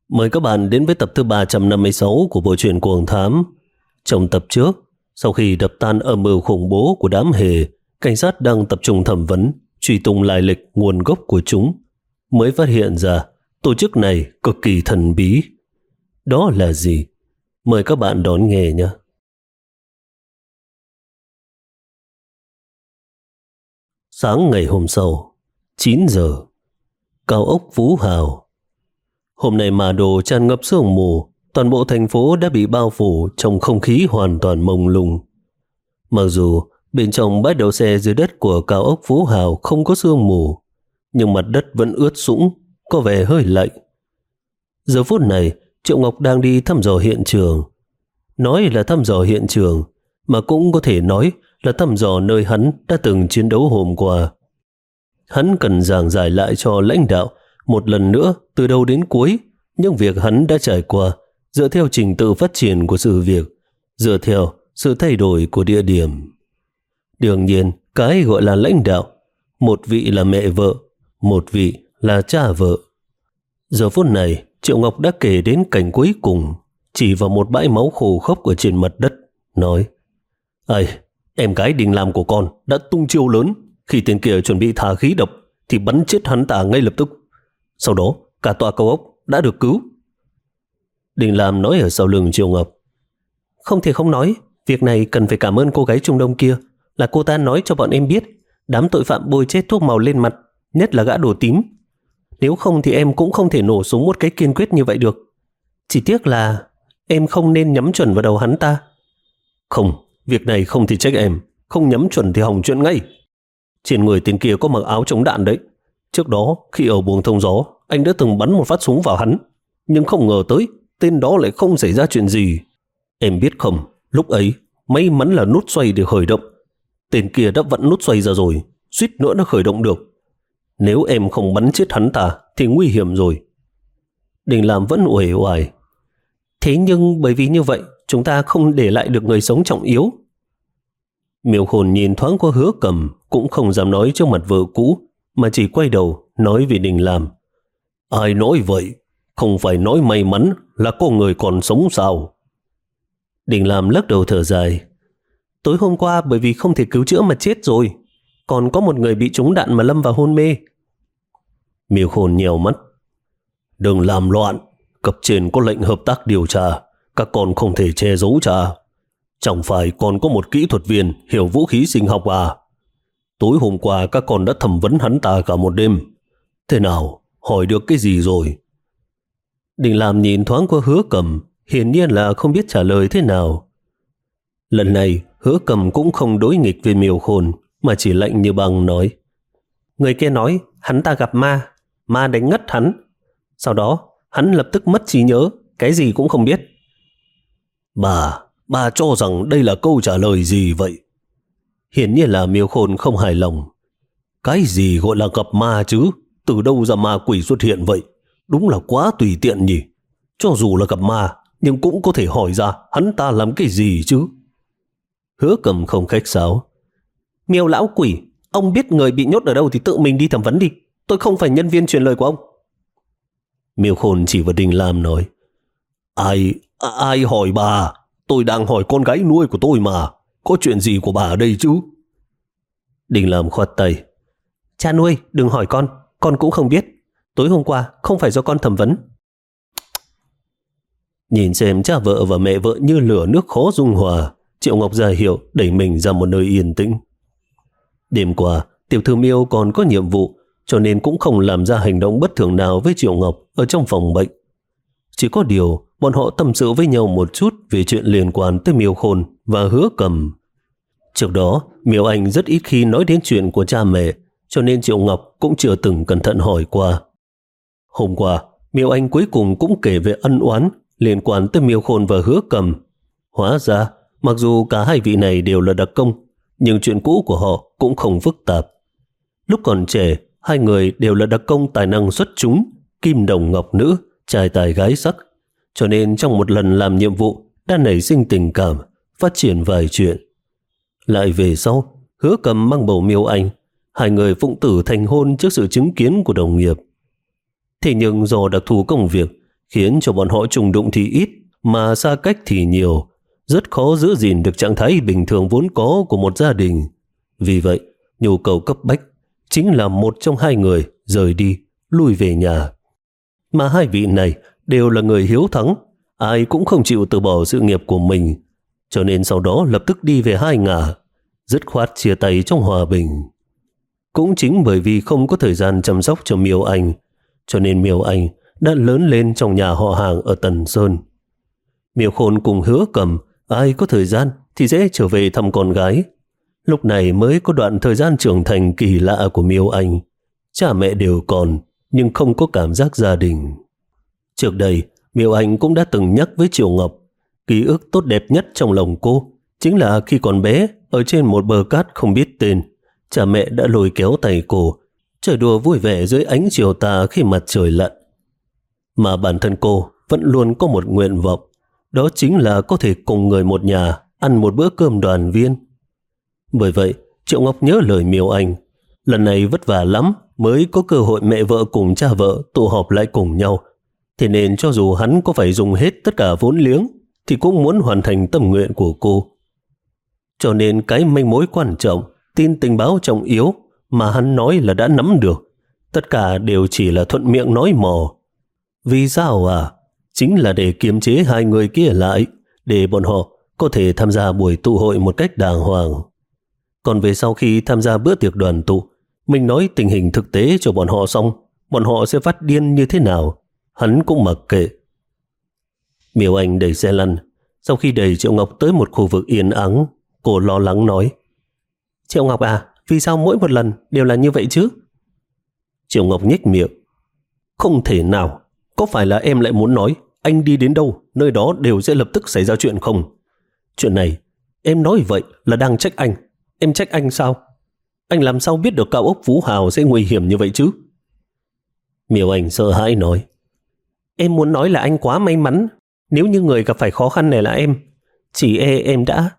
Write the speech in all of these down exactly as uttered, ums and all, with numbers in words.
Mời các bạn đến với tập thứ ba trăm năm mươi sáu của bộ truyện Cuồng Thám. Trong tập trước, sau khi đập tan âm mưu khủng bố của đám hề, cảnh sát đang tập trung thẩm vấn, truy tung lai lịch nguồn gốc của chúng, mới phát hiện ra tổ chức này cực kỳ thần bí. Đó là gì? Mời các bạn đón nghe nhé. Sáng ngày hôm sau, chín giờ, cao ốc Phú Hào. Hôm nay mà đồ tràn ngập sương mù, toàn bộ thành phố đã bị bao phủ trong không khí hoàn toàn mông lung. Mặc dù bên trong bãi đậu xe dưới đất của cao ốc Phú Hào không có sương mù, nhưng mặt đất vẫn ướt sũng, có vẻ hơi lạnh. Giờ phút này, Triệu Ngọc đang đi thăm dò hiện trường. Nói là thăm dò hiện trường, mà cũng có thể nói là thăm dò nơi hắn đã từng chiến đấu hôm qua. Hắn cần giảng giải lại cho lãnh đạo một lần nữa từ đầu đến cuối những việc hắn đã trải qua, dựa theo trình tự phát triển của sự việc, dựa theo sự thay đổi của địa điểm. Đương nhiên, cái gọi là lãnh đạo, một vị là mẹ vợ, một vị là cha vợ. Giờ phút này, Triệu Ngọc đã kể đến cảnh cuối cùng, chỉ vào một bãi máu khô khốc ở trên mặt đất, nói: "Ây, em gái Đình Lam của con đã tung chiêu lớn, khi tên kia chuẩn bị thả khí độc thì bắn chết hắn ta ngay lập tức. Sau đó, cả tòa cao ốc đã được cứu." Đình Lam nói ở sau lưng Triệu Ngọc: "Không thể không nói, việc này cần phải cảm ơn cô gái Trung Đông kia, là cô ta nói cho bọn em biết đám tội phạm bôi chết thuốc màu lên mặt, nhất là gã đồ tím. Nếu không thì em cũng không thể nổ súng một cái kiên quyết như vậy được. Chỉ tiếc là em không nên nhắm chuẩn vào đầu hắn ta." "Không, việc này không thể trách em, không nhắm chuẩn thì hỏng chuyện ngay. Trên người tên kia có mặc áo chống đạn đấy. Trước đó, khi ở buồng thông gió, anh đã từng bắn một phát súng vào hắn, nhưng không ngờ tới tên đó lại không xảy ra chuyện gì. Em biết không, lúc ấy may mắn là nút xoay để khởi động. Tên kia đã vặn nút xoay ra rồi, suýt nữa đã khởi động được. Nếu em không bắn chết hắn ta thì nguy hiểm rồi." Đình Lam vẫn uể oải: "Thế nhưng bởi vì như vậy chúng ta không để lại được người sống trọng yếu." Miêu Khôn nhìn thoáng qua Hứa Cầm, cũng không dám nói trước mặt vợ cũ, mà chỉ quay đầu nói về Đình Lam: "Ai nói vậy? Không phải nói may mắn là có người còn sống sao?" Đình Lam lắc đầu thở dài: "Tối hôm qua bởi vì không thể cứu chữa mà chết rồi. Còn có một người bị trúng đạn mà lâm vào hôn mê." Miêu Khôn nhèo mắt: "Đừng làm loạn, cấp trên có lệnh hợp tác điều tra, các con không thể che giấu tra. Chẳng phải còn có một kỹ thuật viên hiểu vũ khí sinh học à? Tối hôm qua các con đã thẩm vấn hắn ta cả một đêm. Thế nào, hỏi được cái gì rồi?" Đình Lam nhìn thoáng qua Hứa Cầm, hiển nhiên là không biết trả lời thế nào. Lần này, Hứa Cầm cũng không đối nghịch với Miêu Khôn, mà chỉ lạnh như băng nói: "Người kia nói hắn ta gặp ma, ma đánh ngất hắn. Sau đó, hắn lập tức mất trí nhớ, cái gì cũng không biết." Bà, bà cho rằng đây là câu trả lời gì vậy?" Hiển nhiên là Miêu Khôn không hài lòng. "Cái gì gọi là gặp ma chứ? Từ đâu ra ma quỷ xuất hiện vậy? Đúng là quá tùy tiện nhỉ. Cho dù là gặp ma, nhưng cũng có thể hỏi ra hắn ta làm cái gì chứ." Hứa Cầm không khách sáo: "Miêu lão quỷ, ông biết người bị nhốt ở đâu thì tự mình đi thẩm vấn đi. Tôi không phải nhân viên truyền lời của ông." Miêu Khôn chỉ vào Đình Lam nói: Ai, ai hỏi bà? Tôi đang hỏi con gái nuôi của tôi mà. Có chuyện gì của bà ở đây chứ?" Đình Lam khoát tay: "Cha nuôi, đừng hỏi con, con cũng không biết. Tối hôm qua không phải do con thẩm vấn." Nhìn xem cha vợ và mẹ vợ như lửa nước khó dung hòa, Triệu Ngọc ra hiệu đẩy mình ra một nơi yên tĩnh. Đêm qua, tiểu thư Miêu còn có nhiệm vụ, cho nên cũng không làm ra hành động bất thường nào với Triệu Ngọc ở trong phòng bệnh. Chỉ có điều, bọn họ tâm sự với nhau một chút về chuyện liên quan tới Miêu Khôn và Hứa Cầm. Trước đó, Miêu Anh rất ít khi nói đến chuyện của cha mẹ, cho nên Triệu Ngọc cũng chưa từng cẩn thận hỏi qua. Hôm qua, Miêu Anh cuối cùng cũng kể về ân oán liên quan tới Miêu Khôn và Hứa Cầm. Hóa ra, mặc dù cả hai vị này đều là đặc công, nhưng chuyện cũ của họ cũng không phức tạp. Lúc còn trẻ, hai người đều là đặc công tài năng xuất chúng, kim đồng ngọc nữ, trai tài gái sắc. Cho nên trong một lần làm nhiệm vụ đã nảy sinh tình cảm, phát triển vài chuyện. Lại về sau, Hứa Cầm mang bầu Miêu Anh, hai người phụng tử thành hôn trước sự chứng kiến của đồng nghiệp. Thế nhưng do đặc thù công việc, khiến cho bọn họ trùng đụng thì ít mà xa cách thì nhiều, rất khó giữ gìn được trạng thái bình thường vốn có của một gia đình. Vì vậy, nhu cầu cấp bách chính là một trong hai người rời đi, lui về nhà. Mà hai vị này đều là người hiếu thắng, ai cũng không chịu từ bỏ sự nghiệp của mình, cho nên sau đó lập tức đi về hai ngả, dứt khoát chia tay trong hòa bình. Cũng chính bởi vì không có thời gian chăm sóc cho Miêu Anh, cho nên Miêu Anh đã lớn lên trong nhà họ hàng ở Tần Sơn. Miêu Khôn cùng Hứa Cầm, ai có thời gian thì sẽ trở về thăm con gái. Lúc này mới có đoạn thời gian trưởng thành kỳ lạ của Miêu Anh. Cha mẹ đều còn, nhưng không có cảm giác gia đình. Trước đây, Miêu Anh cũng đã từng nhắc với Triệu Ngọc, ký ức tốt đẹp nhất trong lòng cô chính là khi còn bé, ở trên một bờ cát không biết tên, cha mẹ đã lôi kéo tay cô, chơi đùa vui vẻ dưới ánh chiều tà khi mặt trời lặn. Mà bản thân cô vẫn luôn có một nguyện vọng, đó chính là có thể cùng người một nhà ăn một bữa cơm đoàn viên. Bởi vậy, Triệu Ngọc nhớ lời Miêu Anh, lần này vất vả lắm mới có cơ hội mẹ vợ cùng cha vợ tụ họp lại cùng nhau. Thế nên cho dù hắn có phải dùng hết tất cả vốn liếng thì cũng muốn hoàn thành tâm nguyện của cô. Cho nên cái manh mối quan trọng, tin tình báo trọng yếu mà hắn nói là đã nắm được, tất cả đều chỉ là thuận miệng nói mò. Vì sao à? Chính là để kiềm chế hai người kia lại, để bọn họ có thể tham gia buổi tụ hội một cách đàng hoàng. Còn về sau khi tham gia bữa tiệc đoàn tụ, mình nói tình hình thực tế cho bọn họ xong, bọn họ sẽ phát điên như thế nào, hắn cũng mặc kệ. Miêu Anh đẩy xe lăn, sau khi đẩy Triệu Ngọc tới một khu vực yên ắng, cô lo lắng nói: Triệu Ngọc à, vì sao mỗi một lần đều là như vậy chứ? Triệu Ngọc nhếch miệng: Không thể nào, có phải là em lại muốn nói anh đi đến đâu, nơi đó đều sẽ lập tức xảy ra chuyện không? Chuyện này, em nói vậy là đang trách anh. Em trách anh sao? Anh làm sao biết được cao ốc Phú Hào sẽ nguy hiểm như vậy chứ? Miêu Anh sợ hãi nói: Em muốn nói là anh quá may mắn, nếu như người gặp phải khó khăn này là em, chỉ e em đã...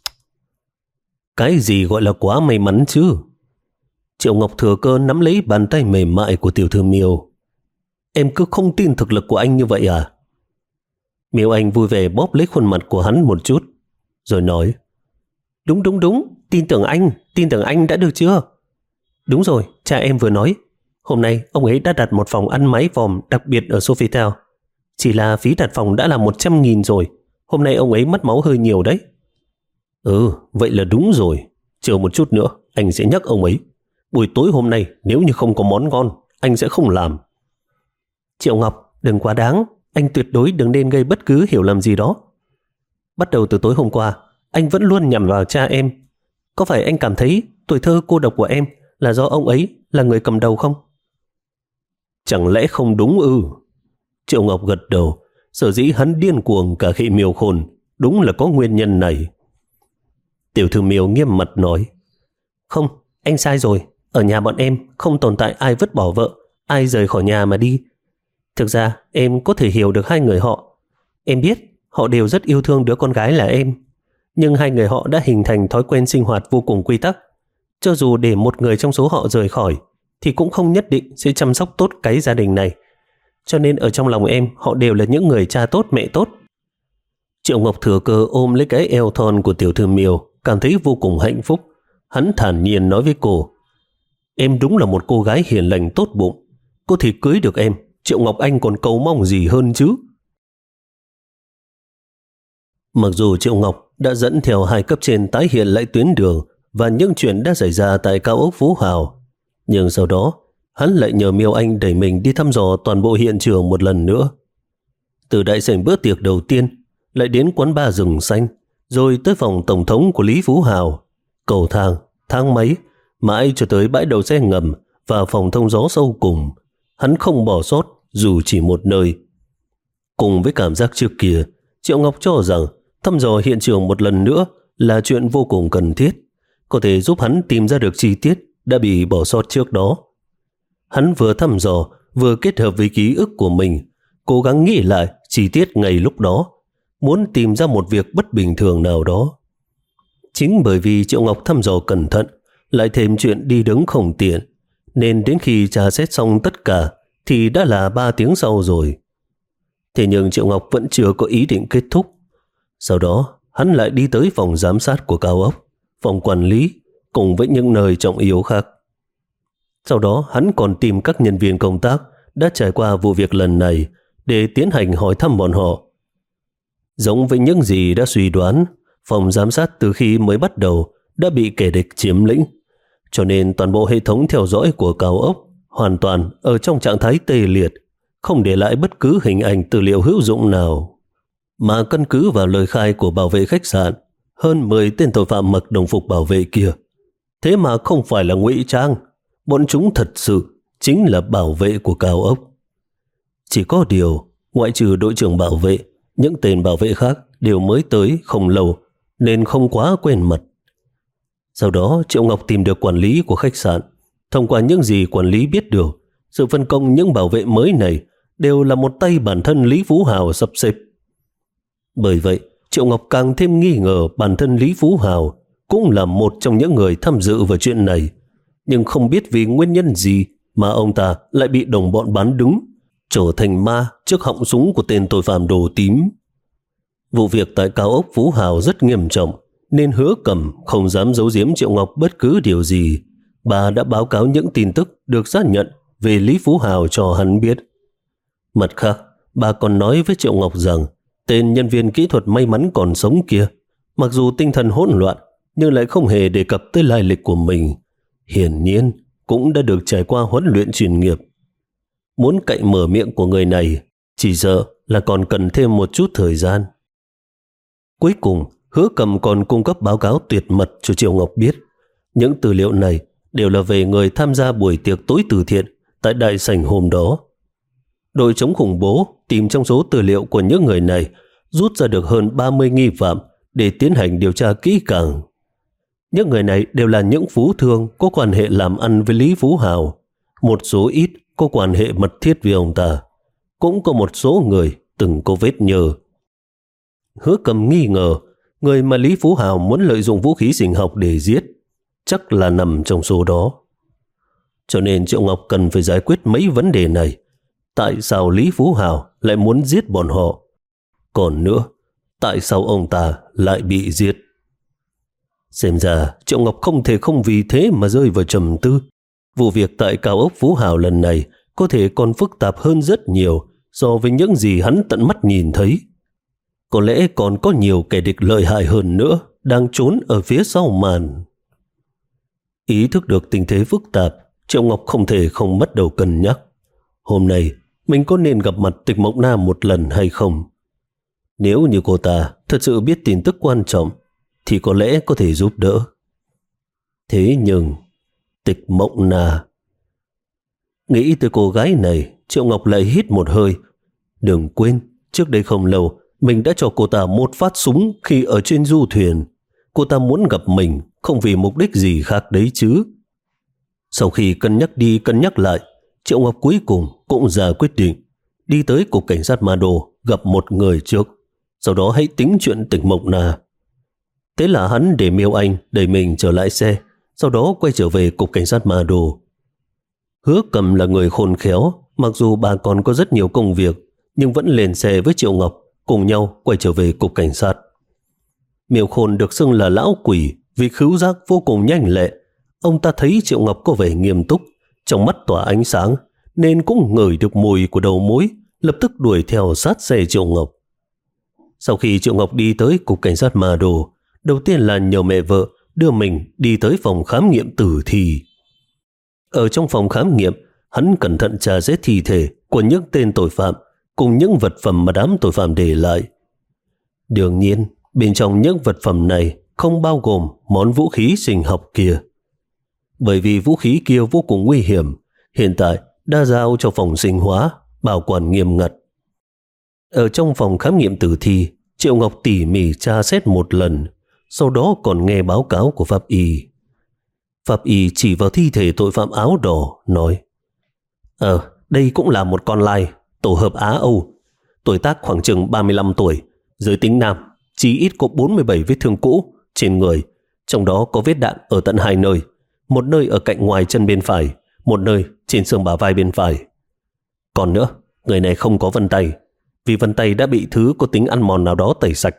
Cái gì gọi là quá may mắn chứ? Triệu Ngọc thừa cơ nắm lấy bàn tay mềm mại của tiểu thư Miêu. Em cứ không tin thực lực của anh như vậy à? Miêu Anh vui vẻ bóp lấy khuôn mặt của hắn một chút, rồi nói: Đúng đúng đúng, tin tưởng anh, tin tưởng anh đã được chưa? Đúng rồi, cha em vừa nói, hôm nay ông ấy đã đặt một phòng ăn mái vòm đặc biệt ở Sofitel. Chỉ là phí đặt phòng đã là một trăm nghìn rồi, hôm nay ông ấy mất máu hơi nhiều đấy. Ừ, vậy là đúng rồi, chờ một chút nữa, anh sẽ nhắc ông ấy. Buổi tối hôm nay nếu như không có món ngon, anh sẽ không làm. Triệu Ngọc, đừng quá đáng, anh tuyệt đối đừng nên gây bất cứ hiểu lầm gì đó. Bắt đầu từ tối hôm qua, anh vẫn luôn nhằm vào cha em. Có phải anh cảm thấy tuổi thơ cô độc của em là do ông ấy là người cầm đầu không? Chẳng lẽ không đúng ư? Triệu Ngọc gật đầu, sở dĩ hắn điên cuồng cả khi Miêu Khôn, đúng là có nguyên nhân này. Tiểu thư Miêu nghiêm mặt nói: Không, anh sai rồi, ở nhà bọn em không tồn tại ai vứt bỏ vợ, ai rời khỏi nhà mà đi. Thực ra em có thể hiểu được hai người họ. Em biết họ đều rất yêu thương đứa con gái là em, nhưng hai người họ đã hình thành thói quen sinh hoạt vô cùng quy tắc. Cho dù để một người trong số họ rời khỏi, thì cũng không nhất định sẽ chăm sóc tốt cái gia đình này. Cho nên ở trong lòng em, họ đều là những người cha tốt, mẹ tốt. Triệu Ngọc thừa cơ ôm lấy cái eo thon của tiểu thư Miêu, cảm thấy vô cùng hạnh phúc. Hắn thản nhiên nói với cô: Em đúng là một cô gái hiền lành tốt bụng, có thể cưới được em, Triệu Ngọc Anh còn cầu mong gì hơn chứ? Mặc dù Triệu Ngọc đã dẫn theo hai cấp trên tái hiện lại tuyến đường và những chuyện đã xảy ra tại cao ốc Phú Hào, nhưng sau đó hắn lại nhờ Miêu Anh đẩy mình đi thăm dò toàn bộ hiện trường một lần nữa. Từ đại sảnh bữa tiệc đầu tiên, lại đến quán bar rừng xanh, rồi tới phòng tổng thống của Lý Phú Hào, cầu thang, thang máy, mãi cho tới bãi đậu xe ngầm và phòng thông gió sâu cùng, hắn không bỏ sót dù chỉ một nơi. Cùng với cảm giác trước kia, Triệu Ngọc cho rằng thăm dò hiện trường một lần nữa là chuyện vô cùng cần thiết, có thể giúp hắn tìm ra được chi tiết đã bị bỏ sót trước đó. Hắn vừa thăm dò, vừa kết hợp với ký ức của mình, cố gắng nghĩ lại chi tiết ngày lúc đó, muốn tìm ra một việc bất bình thường nào đó. Chính bởi vì Triệu Ngọc thăm dò cẩn thận, lại thêm chuyện đi đứng không tiện, nên đến khi tra xét xong tất cả thì đã là ba tiếng sau rồi. Thế nhưng Triệu Ngọc vẫn chưa có ý định kết thúc. Sau đó, hắn lại đi tới phòng giám sát của cao ốc, phòng quản lý, cùng với những nơi trọng yếu khác. Sau đó, hắn còn tìm các nhân viên công tác đã trải qua vụ việc lần này để tiến hành hỏi thăm bọn họ. Giống với những gì đã suy đoán, phòng giám sát từ khi mới bắt đầu đã bị kẻ địch chiếm lĩnh, cho nên toàn bộ hệ thống theo dõi của cao ốc hoàn toàn ở trong trạng thái tê liệt, không để lại bất cứ hình ảnh tư liệu hữu dụng nào. Mà căn cứ vào lời khai của bảo vệ khách sạn, hơn mười tên tội phạm mặc đồng phục bảo vệ kia, thế mà không phải là ngụy trang, bọn chúng thật sự chính là bảo vệ của cao ốc. Chỉ có điều, ngoại trừ đội trưởng bảo vệ, những tên bảo vệ khác đều mới tới không lâu nên không quá quen mặt. Sau đó Triệu Ngọc tìm được quản lý của khách sạn. Thông qua những gì quản lý biết được, sự phân công những bảo vệ mới này đều là một tay bản thân Lý Phú Hào sắp xếp. Bởi vậy, Triệu Ngọc càng thêm nghi ngờ bản thân Lý Phú Hào cũng là một trong những người tham dự vào chuyện này, nhưng không biết vì nguyên nhân gì mà ông ta lại bị đồng bọn bán đứng, trở thành ma trước họng súng của tên tội phạm đồ tím. Vụ việc tại cao ốc Phú Hào rất nghiêm trọng, nên Hứa Cầm không dám giấu giếm Triệu Ngọc bất cứ điều gì. Bà đã báo cáo những tin tức được xác nhận về Lý Phú Hào cho hắn biết. Mặt khác, bà còn nói với Triệu Ngọc rằng tên nhân viên kỹ thuật may mắn còn sống kia, mặc dù tinh thần hỗn loạn nhưng lại không hề đề cập tới lai lịch của mình, hiển nhiên cũng đã được trải qua huấn luyện chuyên nghiệp. Muốn cậy mở miệng của người này chỉ sợ là còn cần thêm một chút thời gian. Cuối cùng, Hứa Cầm còn cung cấp báo cáo tuyệt mật cho Triệu Ngọc biết. Những tư liệu này đều là về người tham gia buổi tiệc tối từ thiện tại đại sảnh hôm đó. Đội chống khủng bố tìm trong số tư liệu của những người này rút ra được hơn ba mươi nghi phạm để tiến hành điều tra kỹ càng. Những người này đều là những phú thương có quan hệ làm ăn với Lý Phú Hào, một số ít có quan hệ mật thiết với ông ta, cũng có một số người từng có vết nhơ. Hứa Cầm nghi ngờ người mà Lý Phú Hào muốn lợi dụng vũ khí sinh học để giết chắc là nằm trong số đó. Cho nên Triệu Ngọc cần phải giải quyết mấy vấn đề này. Tại sao Lý Phú Hào lại muốn giết bọn họ? Còn nữa, tại sao ông ta lại bị giết? Xem ra Triệu Ngọc không thể không vì thế mà rơi vào trầm tư. Vụ việc tại cao ốc Phú Hào lần này có thể còn phức tạp hơn rất nhiều so với những gì hắn tận mắt nhìn thấy. Có lẽ còn có nhiều kẻ địch lợi hại hơn nữa đang trốn ở phía sau màn. Ý thức được tình thế phức tạp, Triệu Ngọc không thể không bắt đầu cân nhắc. Hôm nay mình có nên gặp mặt Tịch Mộng Na một lần hay không? Nếu như cô ta thật sự biết tin tức quan trọng thì có lẽ có thể giúp đỡ. Thế nhưng Tịch Mộng Na... Nghĩ tới cô gái này, Triệu Ngọc lại hít một hơi. Đừng quên, trước đây không lâu mình đã cho cô ta một phát súng khi ở trên du thuyền. Cô ta muốn gặp mình không vì mục đích gì khác đấy chứ. Sau khi cân nhắc đi cân nhắc lại, Triệu Ngọc cuối cùng cũng ra quyết định đi tới cục cảnh sát Ma Đô gặp một người trước, sau đó hãy tính chuyện Tịch Mộng Na. Thế là hắn để Miêu Anh đẩy mình trở lại xe, sau đó quay trở về cục cảnh sát Ma Đô. Hứa Cầm là người khôn khéo, mặc dù bà còn có rất nhiều công việc nhưng vẫn lên xe với Triệu Ngọc cùng nhau quay trở về cục cảnh sát. Miêu Khôn được xưng là lão quỷ vì khứu giác vô cùng nhanh lẹ. Ông ta thấy Triệu Ngọc có vẻ nghiêm túc, trong mắt tỏa ánh sáng, nên cũng ngửi được mùi của đầu mối, lập tức đuổi theo sát xe Triệu Ngọc. Sau khi Triệu Ngọc đi tới cục cảnh sát Ma Đô, đầu tiên là nhờ mẹ vợ đưa mình đi tới phòng khám nghiệm tử thi. Ở trong phòng khám nghiệm, hắn cẩn thận tra xét thi thể của những tên tội phạm cùng những vật phẩm mà đám tội phạm để lại. Đương nhiên, bên trong những vật phẩm này không bao gồm món vũ khí sinh học kia. Bởi vì vũ khí kia vô cùng nguy hiểm, hiện tại đã giao cho phòng sinh hóa, bảo quản nghiêm ngặt. Ở trong phòng khám nghiệm tử thi, Triệu Ngọc tỉ mỉ tra xét một lần, sau đó còn nghe báo cáo của pháp y. Pháp y chỉ vào thi thể tội phạm áo đỏ, nói: Ờ, đây cũng là một con lai, tổ hợp Á-Âu, tuổi tác khoảng chừng ba mươi lăm tuổi, giới tính nam, chỉ ít có bốn mươi bảy vết thương cũ trên người, trong đó có vết đạn ở tận hai nơi, một nơi ở cạnh ngoài chân bên phải, một nơi trên xương bả vai bên phải. Còn nữa, người này không có vân tay, vì vân tay đã bị thứ có tính ăn mòn nào đó tẩy sạch.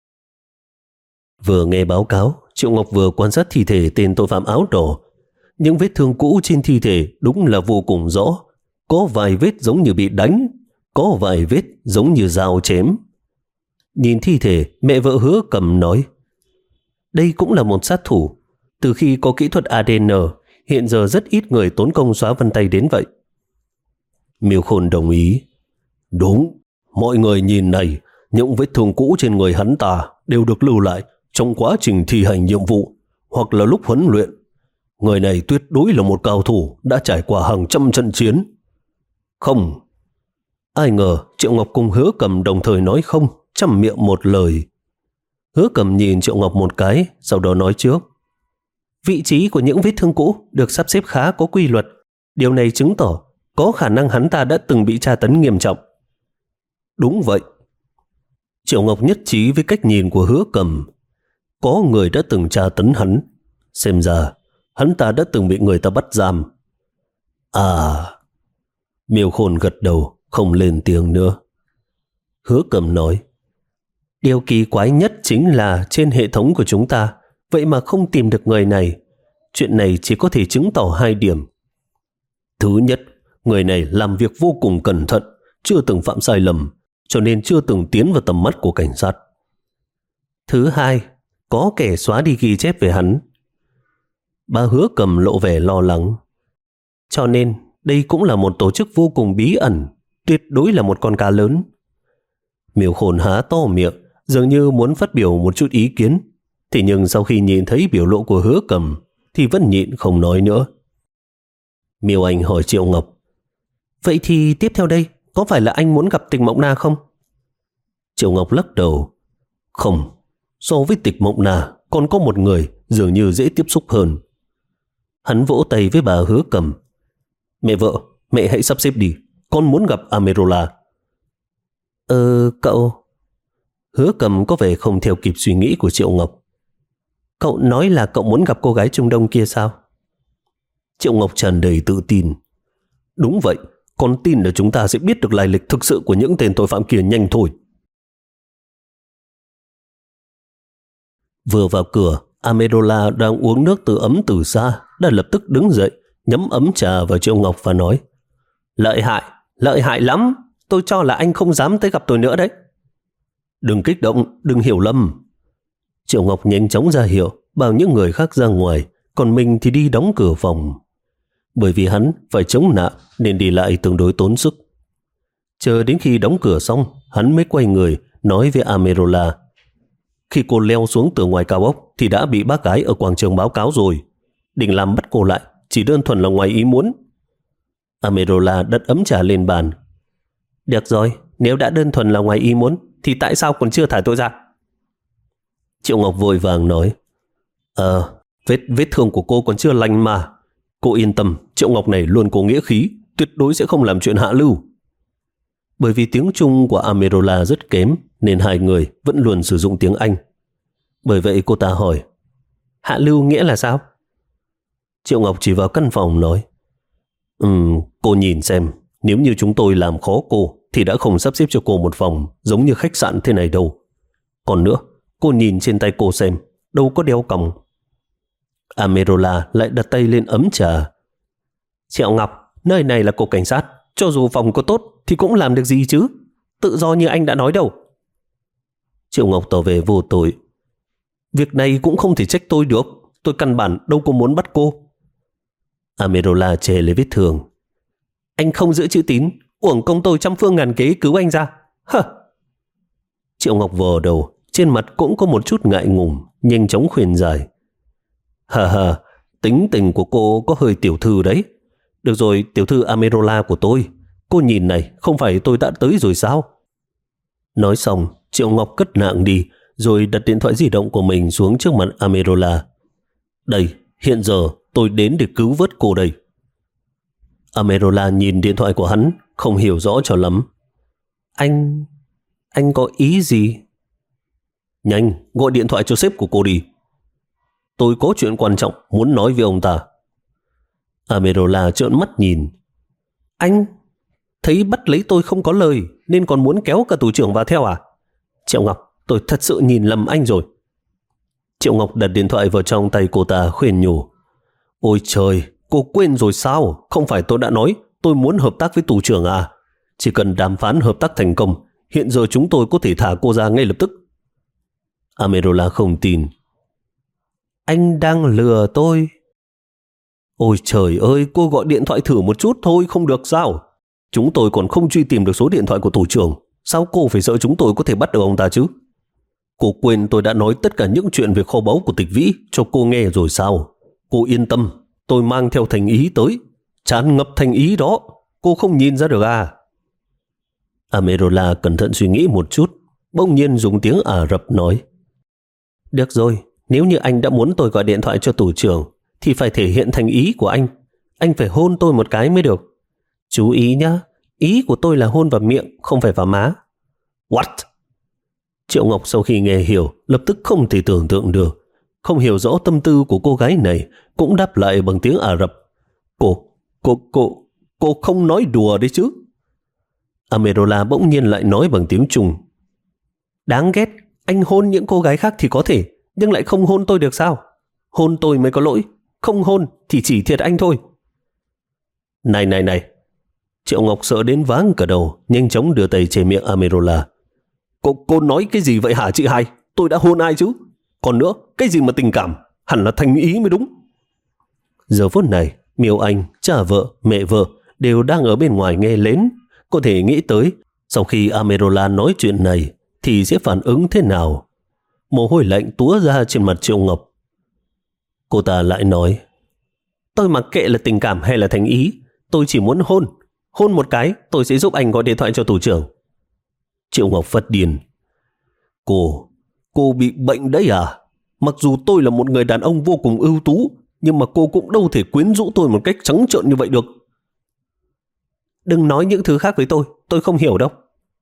Vừa nghe báo cáo, Triệu Ngọc vừa quan sát thi thể tên tội phạm áo đỏ. Những vết thương cũ trên thi thể đúng là vô cùng rõ. Có vài vết giống như bị đánh, có vài vết giống như dao chém. Nhìn thi thể, mẹ vợ Hứa Cầm nói, đây cũng là một sát thủ. Từ khi có kỹ thuật a đê en, hiện giờ rất ít người tốn công xóa vân tay đến vậy. Miêu Khôn đồng ý. Đúng, mọi người nhìn này, những vết thương cũ trên người hắn ta đều được lưu lại trong quá trình thi hành nhiệm vụ hoặc là lúc huấn luyện. Người này tuyệt đối là một cao thủ đã trải qua hàng trăm trận chiến. Không. Ai ngờ Triệu Ngọc cùng Hứa Cầm đồng thời nói không, chăm miệng một lời. Hứa Cầm nhìn Triệu Ngọc một cái, sau đó nói trước. Vị trí của những vết thương cũ được sắp xếp khá có quy luật. Điều này chứng tỏ có khả năng hắn ta đã từng bị tra tấn nghiêm trọng. Đúng vậy. Triệu Ngọc nhất trí với cách nhìn của Hứa Cầm. Có người đã từng tra tấn hắn. Xem ra hắn ta đã từng bị người ta bắt giam. À. Miêu Khôn gật đầu, không lên tiếng nữa. Hứa Cầm nói, điều kỳ quái nhất chính là trên hệ thống của chúng ta vậy mà không tìm được người này. Chuyện này chỉ có thể chứng tỏ hai điểm. Thứ nhất, người này làm việc vô cùng cẩn thận, chưa từng phạm sai lầm, cho nên chưa từng tiến vào tầm mắt của cảnh sát. Thứ hai, có kẻ xóa đi ghi chép về hắn. Bà Hứa Cầm lộ vẻ lo lắng. Cho nên đây cũng là một tổ chức vô cùng bí ẩn, tuyệt đối là một con cá lớn. Miêu Khôn há to miệng, dường như muốn phát biểu một chút ý kiến. Thế nhưng sau khi nhìn thấy biểu lộ của Hứa Cầm thì vẫn nhịn không nói nữa. Miêu Anh hỏi Triệu Ngọc, vậy thì tiếp theo đây có phải là anh muốn gặp Tịch Mộng Na không? Triệu Ngọc lắc đầu. Không, so với Tịch Mộng Na còn có một người dường như dễ tiếp xúc hơn. Hắn vỗ tay với bà Hứa Cầm. Mẹ vợ, mẹ hãy sắp xếp đi, con muốn gặp Amerola. Ờ, cậu... Hứa Cầm có vẻ không theo kịp suy nghĩ của Triệu Ngọc. Cậu nói là cậu muốn gặp cô gái Trung Đông kia sao? Triệu Ngọc tràn đầy tự tin. Đúng vậy, con tin là chúng ta sẽ biết được lai lịch thực sự của những tên tội phạm kia nhanh thôi. Vừa vào cửa, Amerola đang uống nước từ ấm từ xa, đã lập tức đứng dậy, nhấm ấm trà vào Triệu Ngọc và nói, lợi hại, lợi hại lắm, tôi cho là anh không dám tới gặp tôi nữa đấy. Đừng kích động, đừng hiểu lầm. Triệu Ngọc nhanh chóng ra hiệu, bảo những người khác ra ngoài, còn mình thì đi đóng cửa phòng. Bởi vì hắn phải chống nạn nên đi lại tương đối tốn sức. Chờ đến khi đóng cửa xong, hắn mới quay người nói với Amerola. Khi cô leo xuống từ ngoài cao ốc thì đã bị bác gái ở quảng trường báo cáo rồi. Định làm bắt cô lại chỉ đơn thuần là ngoài ý muốn. Amerola đặt ấm trà lên bàn. Được rồi, nếu đã đơn thuần là ngoài ý muốn thì tại sao còn chưa thả tôi ra? Triệu Ngọc vội vàng nói, Ờ, vết, vết thương của cô còn chưa lành mà. Cô yên tâm, Triệu Ngọc này luôn có nghĩa khí, tuyệt đối sẽ không làm chuyện hạ lưu. Bởi vì tiếng Trung của Amerola rất kém nên hai người vẫn luôn sử dụng tiếng Anh. Bởi vậy cô ta hỏi, hạ lưu nghĩa là sao? Triệu Ngọc chỉ vào căn phòng nói, Ừm, cô nhìn xem, nếu như chúng tôi làm khó cô thì đã không sắp xếp cho cô một phòng giống như khách sạn thế này đâu. Còn nữa, cô nhìn trên tay cô xem, đâu có đeo còng. Amerola lại đặt tay lên ấm trà. Triệu Ngọc, nơi này là cục cảnh sát, cho dù phòng có tốt thì cũng làm được gì chứ, tự do như anh đã nói đâu. Triệu Ngọc tỏ vẻ vô tội. Việc này cũng không thể trách tôi được, tôi căn bản đâu có muốn bắt cô. Amerola chè lấy vết thương. Anh không giữ chữ tín, uổng công tôi trăm phương ngàn kế cứu anh ra. Hơ. Triệu Ngọc vò đầu, trên mặt cũng có một chút ngại ngùng, nhanh chóng khuyên giải. Hà hà, tính tình của cô có hơi tiểu thư đấy. Được rồi, tiểu thư Amerola của tôi, cô nhìn này, không phải tôi đã tới rồi sao? Nói xong, Triệu Ngọc cất nạng đi, rồi đặt điện thoại di động của mình xuống trước mặt Amerola. Đây, hiện giờ tôi đến để cứu vớt cô đây. Amerola nhìn điện thoại của hắn, không hiểu rõ cho lắm. Anh... anh có ý gì? Nhanh, gọi điện thoại cho sếp của cô đi. Tôi có chuyện quan trọng muốn nói với ông ta. Amerola trợn mắt nhìn. Anh... thấy bắt lấy tôi không có lời nên còn muốn kéo cả tù trưởng vào theo à? Triệu Ngọc, tôi thật sự nhìn lầm anh rồi. Triệu Ngọc đặt điện thoại vào trong tay cô ta khuyên nhủ. Ôi trời, cô quên rồi sao? Không phải tôi đã nói tôi muốn hợp tác với tù trưởng à? Chỉ cần đàm phán hợp tác thành công, hiện giờ chúng tôi có thể thả cô ra ngay lập tức. Amerola không tin. Anh đang lừa tôi. Ôi trời ơi, cô gọi điện thoại thử một chút thôi không được sao? Chúng tôi còn không truy tìm được số điện thoại của tù trưởng. Sao cô phải sợ chúng tôi có thể bắt được ông ta chứ? Cô quên tôi đã nói tất cả những chuyện về kho báu của Tịch Vĩ cho cô nghe rồi sao? Cô yên tâm, tôi mang theo thành ý tới. Tràn ngập thành ý đó. Cô không nhìn ra được à? Amerola cẩn thận suy nghĩ một chút, bỗng nhiên dùng tiếng Ả Rập nói. Được rồi, nếu như anh đã muốn tôi gọi điện thoại cho tù trưởng thì phải thể hiện thành ý của anh. Anh phải hôn tôi một cái mới được. Chú ý nhá, ý của tôi là hôn vào miệng, không phải vào má. What? Triệu Ngọc sau khi nghe hiểu, lập tức không thể tưởng tượng được. Không hiểu rõ tâm tư của cô gái này, cũng đáp lại bằng tiếng Ả Rập. Cô, cô, cô, cô không nói đùa đấy chứ? Amerola bỗng nhiên lại nói bằng tiếng Trung. Đáng ghét, anh hôn những cô gái khác thì có thể, nhưng lại không hôn tôi được sao? Hôn tôi mới có lỗi, không hôn thì chỉ thiệt anh thôi. Này này này, Triệu Ngọc sợ đến váng cả đầu, nhanh chóng đưa tay che miệng Amerola. Cô, cô nói cái gì vậy hả chị hai? Tôi đã hôn ai chứ? Còn nữa, cái gì mà tình cảm? Hẳn là thành ý mới đúng. Giờ phút này, Miêu Anh, cha vợ, mẹ vợ đều đang ở bên ngoài nghe lén. Có thể nghĩ tới, sau khi Amerola nói chuyện này, thì sẽ phản ứng thế nào? Mồ hôi lạnh túa ra trên mặt Triệu Ngọc. Cô ta lại nói, tôi mặc kệ là tình cảm hay là thành ý, tôi chỉ muốn hôn. Hôn một cái, tôi sẽ giúp anh gọi điện thoại cho tù trưởng. Triệu Ngọc phát điên. Cô, cô bị bệnh đấy à? Mặc dù tôi là một người đàn ông vô cùng ưu tú, nhưng mà cô cũng đâu thể quyến rũ tôi một cách trắng trợn như vậy được. Đừng nói những thứ khác với tôi, tôi không hiểu đâu.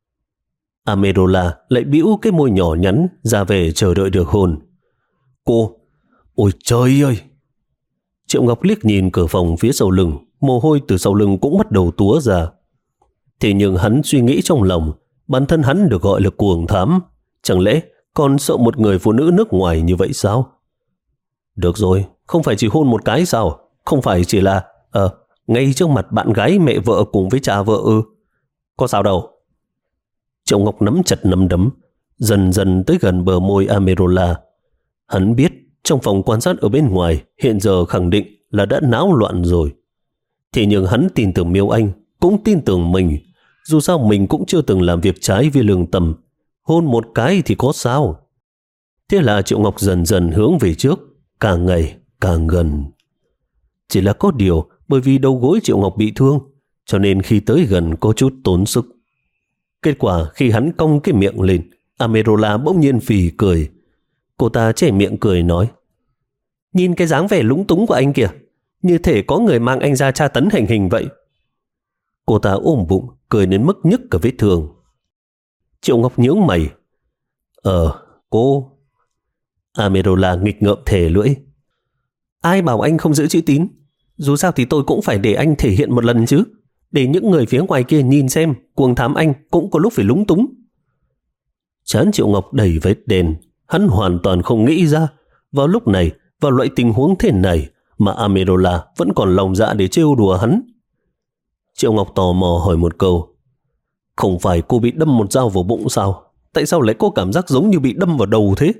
Amerola lại bĩu cái môi nhỏ nhắn ra về chờ đợi được hôn. Cô, ôi trời ơi! Triệu Ngọc liếc nhìn cửa phòng phía sau lưng, mồ hôi từ sau lưng cũng bắt đầu túa ra. Thế nhưng hắn suy nghĩ trong lòng, bản thân hắn được gọi là cuồng thám, chẳng lẽ còn sợ một người phụ nữ nước ngoài như vậy sao? Được rồi, không phải chỉ hôn một cái sao? Không phải chỉ là Ờ, ngay trước mặt bạn gái mẹ vợ cùng với cha vợ ư? Có sao đâu? Triệu Ngọc nắm chặt nắm đấm, dần dần tới gần bờ môi Amerola. Hắn biết trong phòng quan sát ở bên ngoài hiện giờ khẳng định là đã náo loạn rồi. Thế nhưng hắn tin tưởng Miêu Anh, cũng tin tưởng mình. Dù sao mình cũng chưa từng làm việc trái với lương tâm. Hôn một cái thì có sao? Thế là Triệu Ngọc dần dần hướng về trước, càng ngày càng gần. Chỉ là có điều bởi vì đầu gối Triệu Ngọc bị thương, cho nên khi tới gần có chút tốn sức. Kết quả khi hắn cong cái miệng lên, Amerola bỗng nhiên phì cười. Cô ta che miệng cười nói, nhìn cái dáng vẻ lúng túng của anh kìa, như thể có người mang anh ra tra tấn hành hình vậy. Cô ta ôm bụng, cười đến mức nhức cả vết thương. Triệu Ngọc nhướng mày. Ờ, cô... Amerola nghịch ngợm thề lưỡi. Ai bảo anh không giữ chữ tín? Dù sao thì tôi cũng phải để anh thể hiện một lần chứ. Để những người phía ngoài kia nhìn xem, cuồng thám anh cũng có lúc phải lúng túng. Trán Triệu Ngọc đầy vết đen. Hắn hoàn toàn không nghĩ ra, vào lúc này, vào loại tình huống thế này, mà Amerola vẫn còn lòng dạ để trêu đùa hắn. Triệu Ngọc tò mò hỏi một câu. Không phải cô bị đâm một dao vào bụng sao? Tại sao lại có cảm giác giống như bị đâm vào đầu thế?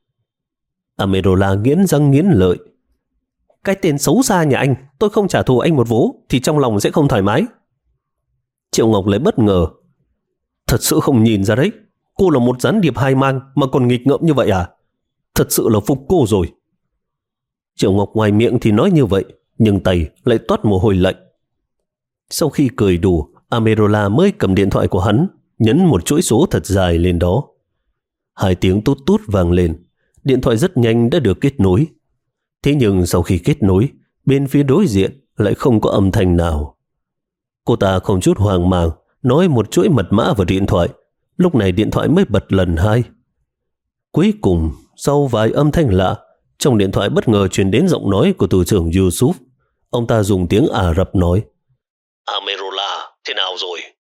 Amerola nghiến răng nghiến lợi. Cái tên xấu xa nhà anh, tôi không trả thù anh một vố thì trong lòng sẽ không thoải mái. Triệu Ngọc lấy bất ngờ. Thật sự không nhìn ra đấy, cô là một gián điệp hai mang mà còn nghịch ngợm như vậy à? Thật sự là phục cô rồi. Triệu Ngọc ngoài miệng thì nói như vậy, nhưng tay lại toát mồ hôi lạnh. Sau khi cười đủ, Amerola mới cầm điện thoại của hắn, nhấn một chuỗi số thật dài lên đó. Hai tiếng tút tút vang lên, điện thoại rất nhanh đã được kết nối. Thế nhưng sau khi kết nối, bên phía đối diện lại không có âm thanh nào. Cô ta không chút hoang mang, nói một chuỗi mật mã vào điện thoại. Lúc này điện thoại mới bật lần hai. Cuối cùng, sau vài âm thanh lạ, trong điện thoại bất ngờ truyền đến giọng nói của tù trưởng Yusuf. Ông ta dùng tiếng Ả Rập nói. Amerola, thế nào rồi?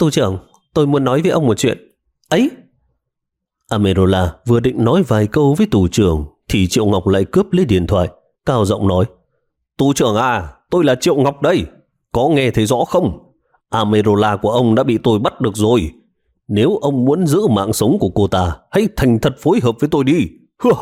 Tu trưởng, tôi muốn nói với ông một chuyện. Ấy! Amerola vừa định nói vài câu với tù trưởng thì Triệu Ngọc lại cướp lấy điện thoại, cao giọng nói: "Tu trưởng à, tôi là Triệu Ngọc đây. Có nghe thấy rõ không? Amerola của ông đã bị tôi bắt được rồi. Nếu ông muốn giữ mạng sống của cô ta, hãy thành thật phối hợp với tôi đi."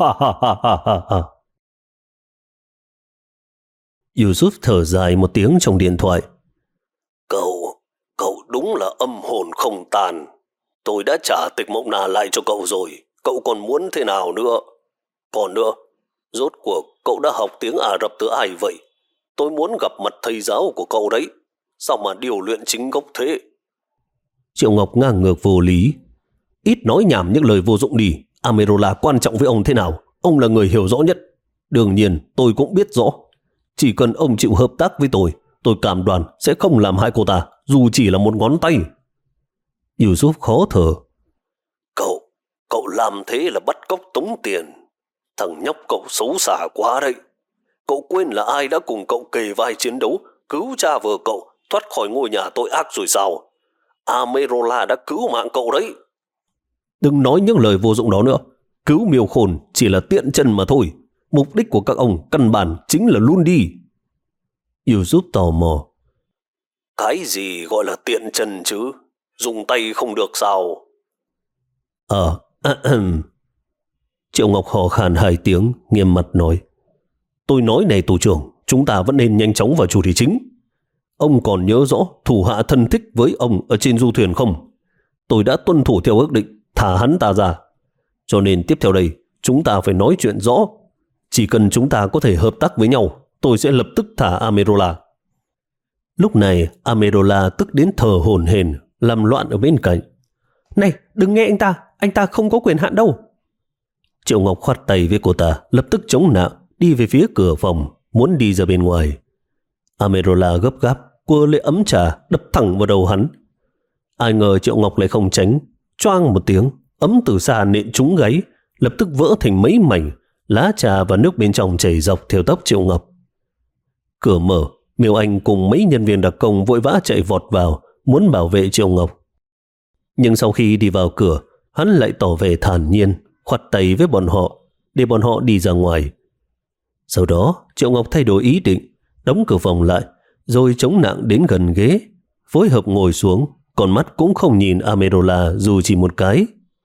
Yusuf thở dài một tiếng trong điện thoại. Cậu, cậu đúng là âm hồn không tàn. Tôi đã trả Tịch Mộng Na lại cho cậu rồi. Cậu còn muốn thế nào nữa? Còn nữa, rốt cuộc cậu đã học tiếng Ả Rập từ ai vậy? Tôi muốn gặp mặt thầy giáo của cậu đấy. Sao mà điều luyện chính gốc thế? Triệu Ngọc ngang ngược vô lý. Ít nói nhảm những lời vô dụng đi. Amerola quan trọng với ông thế nào? Ông là người hiểu rõ nhất. Đương nhiên tôi cũng biết rõ. Chỉ cần ông chịu hợp tác với tôi, tôi cam đoan sẽ không làm hại cô ta, dù chỉ là một ngón tay. Yusuf khó thở. Cậu, cậu làm thế là bắt cóc tống tiền. Thằng nhóc cậu xấu xa quá đấy. Cậu quên là ai đã cùng cậu kề vai chiến đấu, cứu cha vợ cậu thoát khỏi ngôi nhà tội ác rồi sao? Amerola đã cứu mạng cậu đấy. Đừng nói những lời vô dụng đó nữa. Cứu Miêu Khôn chỉ là tiện chân mà thôi. Mục đích của các ông căn bản chính là luôn đi. Yusuf tò mò. Cái gì gọi là tiện chân chứ? Dùng tay không được sao? Ờ, à, à, Triệu Ngọc hò khan hai tiếng, nghiêm mặt nói. Tôi nói này tù trưởng, chúng ta vẫn nên nhanh chóng vào chủ đề chính. Ông còn nhớ rõ thủ hạ thân thích với ông ở trên du thuyền không? Tôi đã tuân thủ theo ước định, thả hắn ta ra. Cho nên tiếp theo đây, chúng ta phải nói chuyện rõ. Chỉ cần chúng ta có thể hợp tác với nhau, tôi sẽ lập tức thả Amerola. Lúc này, Amerola tức đến thở hổn hển, làm loạn ở bên cạnh. Này, đừng nghe anh ta, anh ta không có quyền hạn đâu. Triệu Ngọc khoát tay với cô ta, lập tức chống nạng, đi về phía cửa phòng, muốn đi ra bên ngoài. Amerola gấp gáp, quơ lấy ấm trà, đập thẳng vào đầu hắn. Ai ngờ Triệu Ngọc lại không tránh, choang một tiếng, ấm từ xa nện trúng gáy, lập tức vỡ thành mấy mảnh, lá trà và nước bên trong chảy dọc theo tóc Triệu Ngọc. Cửa mở, Miêu Anh cùng mấy nhân viên đặc công vội vã chạy vọt vào, muốn bảo vệ Triệu Ngọc. Nhưng sau khi đi vào cửa, hắn lại tỏ vẻ thản nhiên, khoát tay với bọn họ, để bọn họ đi ra ngoài. Sau đó, Triệu Ngọc thay đổi ý định, đóng cửa phòng lại, rồi chống nạng đến gần ghế, phối hợp ngồi xuống, còn mắt cũng không nhìn Amerola dù chỉ một cái.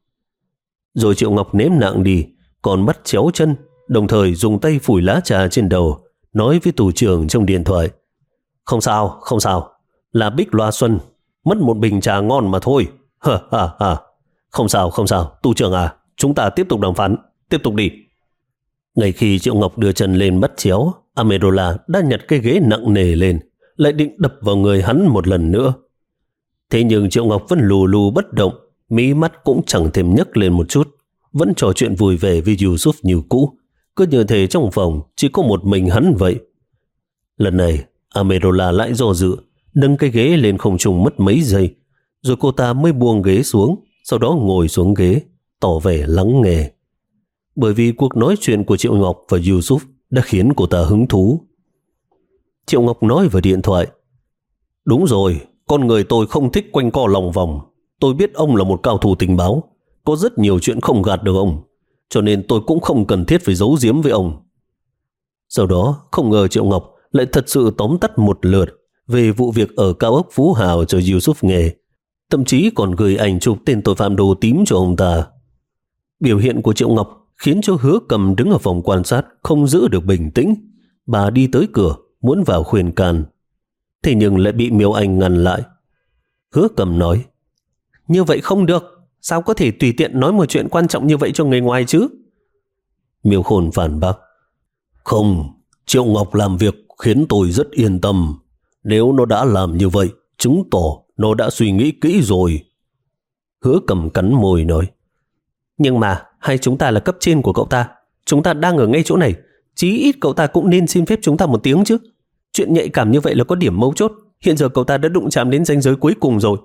Rồi Triệu Ngọc ném nạng đi, còn bắt chéo chân, đồng thời dùng tay phủi lá trà trên đầu, nói với tù trưởng trong điện thoại. Không sao, không sao, là Bích Loa Xuân, mất một bình trà ngon mà thôi. Hả hả hả. Không sao, không sao, tù trưởng à, chúng ta tiếp tục đàm phán, tiếp tục đi. Ngay khi Triệu Ngọc đưa chân lên bắt chéo, Amerola đã nhặt cái ghế nặng nề lên, lại định đập vào người hắn một lần nữa. Thế nhưng Triệu Ngọc vẫn lù lù bất động, mí mắt cũng chẳng thèm nhấc lên một chút, vẫn trò chuyện vui vẻ với Yusuf như cũ, cứ như thể trong phòng chỉ có một mình hắn vậy. Lần này, Amerola lại do dự, nâng cái ghế lên không trung mất mấy giây, rồi cô ta mới buông ghế xuống, sau đó ngồi xuống ghế, tỏ vẻ lắng nghe. Bởi vì cuộc nói chuyện của Triệu Ngọc và Yusuf đã khiến cô ta hứng thú. Triệu Ngọc nói vào điện thoại. Đúng rồi, con người tôi không thích quanh co lòng vòng. Tôi biết ông là một cao thủ tình báo, có rất nhiều chuyện không gạt được ông, cho nên tôi cũng không cần thiết phải giấu giếm với ông. Sau đó, không ngờ Triệu Ngọc lại thật sự tóm tắt một lượt về vụ việc ở cao ốc Phú Hào cho Yusuf nghe, thậm chí còn gửi ảnh chụp tên tội phạm đồ tím cho ông ta. Biểu hiện của Triệu Ngọc khiến cho Hứa Cầm đứng ở phòng quan sát không giữ được bình tĩnh. Bà đi tới cửa muốn vào khuyên can, thế nhưng lại bị Miêu Anh ngăn lại. Hứa Cầm nói, như vậy không được, sao có thể tùy tiện nói một chuyện quan trọng như vậy cho người ngoài chứ? Miêu Khôn phản bác, không, Triệu Ngọc làm việc khiến tôi rất yên tâm. Nếu nó đã làm như vậy, chứng tỏ nó đã suy nghĩ kỹ rồi. Hứa Cầm cắn môi nói, nhưng mà hai chúng ta là cấp trên của cậu ta, chúng ta đang ở ngay chỗ này, chí ít cậu ta cũng nên xin phép chúng ta một tiếng chứ. Chuyện nhạy cảm như vậy là có điểm mấu chốt, hiện giờ cậu ta đã đụng chạm đến ranh giới cuối cùng rồi.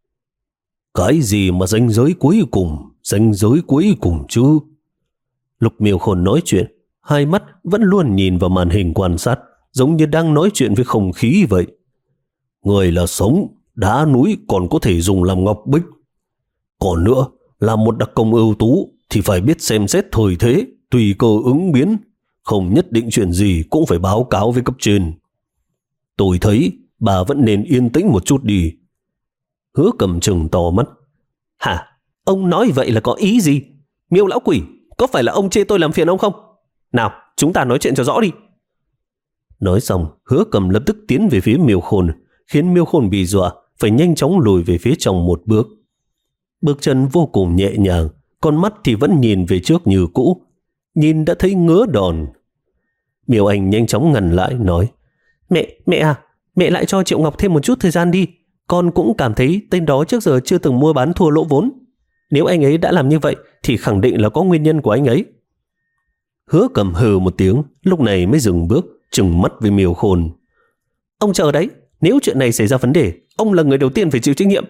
Cái gì mà ranh giới cuối cùng, ranh giới cuối cùng chứ? Lục Miêu Khôn nói chuyện, hai mắt vẫn luôn nhìn vào màn hình quan sát, giống như đang nói chuyện với không khí vậy. Người là sống, đá núi còn có thể dùng làm ngọc bích. Còn nữa, làm một đặc công ưu tú thì phải biết xem xét thời thế, tùy cơ ứng biến, không nhất định chuyện gì cũng phải báo cáo với cấp trên. Tôi thấy bà vẫn nên yên tĩnh một chút đi. Hứa Cầm trừng to mắt. Hả? Ông nói vậy là có ý gì? Miêu lão quỷ, có phải là ông chê tôi làm phiền ông không? Nào, chúng ta nói chuyện cho rõ đi. Nói xong, Hứa Cầm lập tức tiến về phía Miêu Khôn, khiến Miêu Khôn bị dọa, phải nhanh chóng lùi về phía trong một bước. Bước chân vô cùng nhẹ nhàng, con mắt thì vẫn nhìn về trước như cũ, nhìn đã thấy ngứa đòn. Miêu Anh nhanh chóng ngăn lại, nói: Mẹ, mẹ à, mẹ lại cho Triệu Ngọc thêm một chút thời gian đi. Con cũng cảm thấy tên đó trước giờ chưa từng mua bán thua lỗ vốn. Nếu anh ấy đã làm như vậy thì khẳng định là có nguyên nhân của anh ấy. Hứa Cầm hừ một tiếng, lúc này mới dừng bước, trừng mắt với Miêu Khôn. Ông chờ đấy, nếu chuyện này xảy ra vấn đề, ông là người đầu tiên phải chịu trách nhiệm.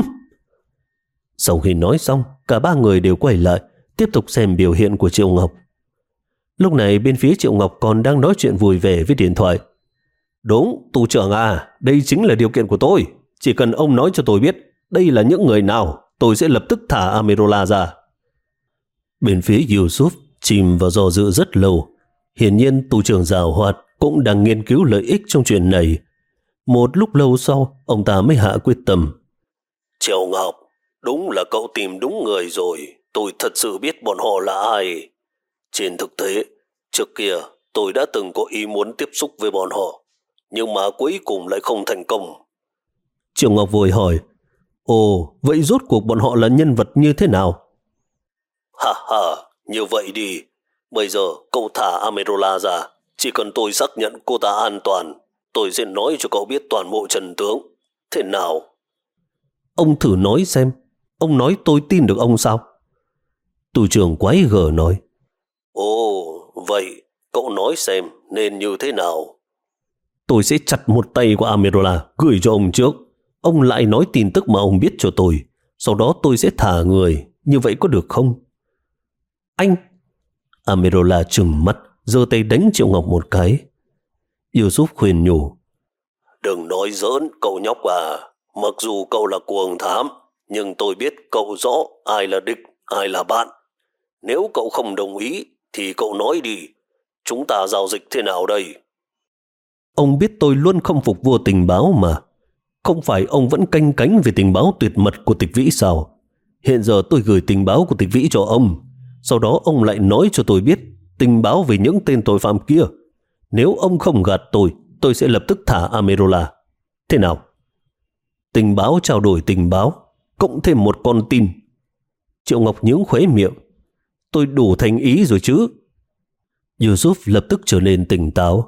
Sau khi nói xong, cả ba người đều quay lại, tiếp tục xem biểu hiện của Triệu Ngọc. Lúc này bên phía Triệu Ngọc còn đang nói chuyện vui vẻ với điện thoại. Đúng, tù trưởng à, đây chính là điều kiện của tôi. Chỉ cần ông nói cho tôi biết đây là những người nào, tôi sẽ lập tức thả Amerola ra. Bên phía Yusuf chìm vào do dự rất lâu. Hiển nhiên tù trưởng giàu hoạt cũng đang nghiên cứu lợi ích trong chuyện này. Một lúc lâu sau, ông ta mới hạ quyết tâm. Triệu Ngọc, đúng là cậu tìm đúng người rồi. Tôi thật sự biết bọn họ là ai. Trên thực tế, trước kia tôi đã từng có ý muốn tiếp xúc với bọn họ, nhưng mà cuối cùng lại không thành công. Triệu Ngọc vội hỏi: Ồ, vậy rốt cuộc bọn họ là nhân vật như thế nào? Ha ha, như vậy đi. Bây giờ cậu thả Amerola ra. Chỉ cần tôi xác nhận cô ta an toàn, tôi sẽ nói cho cậu biết toàn bộ chân tướng. Thế nào? Ông thử nói xem. Ông nói tôi tin được ông sao? Tù trưởng quái gở nói. Ồ, vậy cậu nói xem nên như thế nào? Tôi sẽ chặt một tay của Amerola gửi cho ông trước. Ông lại nói tin tức mà ông biết cho tôi. Sau đó tôi sẽ thả người. Như vậy có được không? Anh! Amerola trừng mắt, giơ tay đánh Triệu Ngọc một cái. Yusuf khuyên nhủ. Đừng nói giỡn cậu nhóc à. Mặc dù cậu là cuồng thám, nhưng tôi biết cậu rõ ai là địch, ai là bạn. Nếu cậu không đồng ý thì cậu nói đi. Chúng ta giao dịch thế nào đây? Ông biết tôi luôn không phục vua tình báo mà. Không phải ông vẫn canh cánh về tình báo tuyệt mật của Tịch Vĩ sao? Hiện giờ tôi gửi tình báo của Tịch Vĩ cho ông. Sau đó ông lại nói cho tôi biết tình báo về những tên tội phạm kia. Nếu ông không gạt tôi, tôi sẽ lập tức thả Amerola. Thế nào? Tình báo trao đổi tình báo, cộng thêm một con tin. Triệu Ngọc nhướng khóe miệng. Tôi đủ thành ý rồi chứ? Yusuf lập tức trở nên tỉnh táo.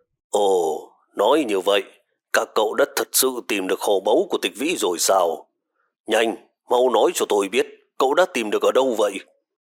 Ồ, nói như vậy, các cậu đã thật sự tìm được kho báu của Tịch Vĩ rồi sao? Nhanh, mau nói cho tôi biết, cậu đã tìm được ở đâu vậy?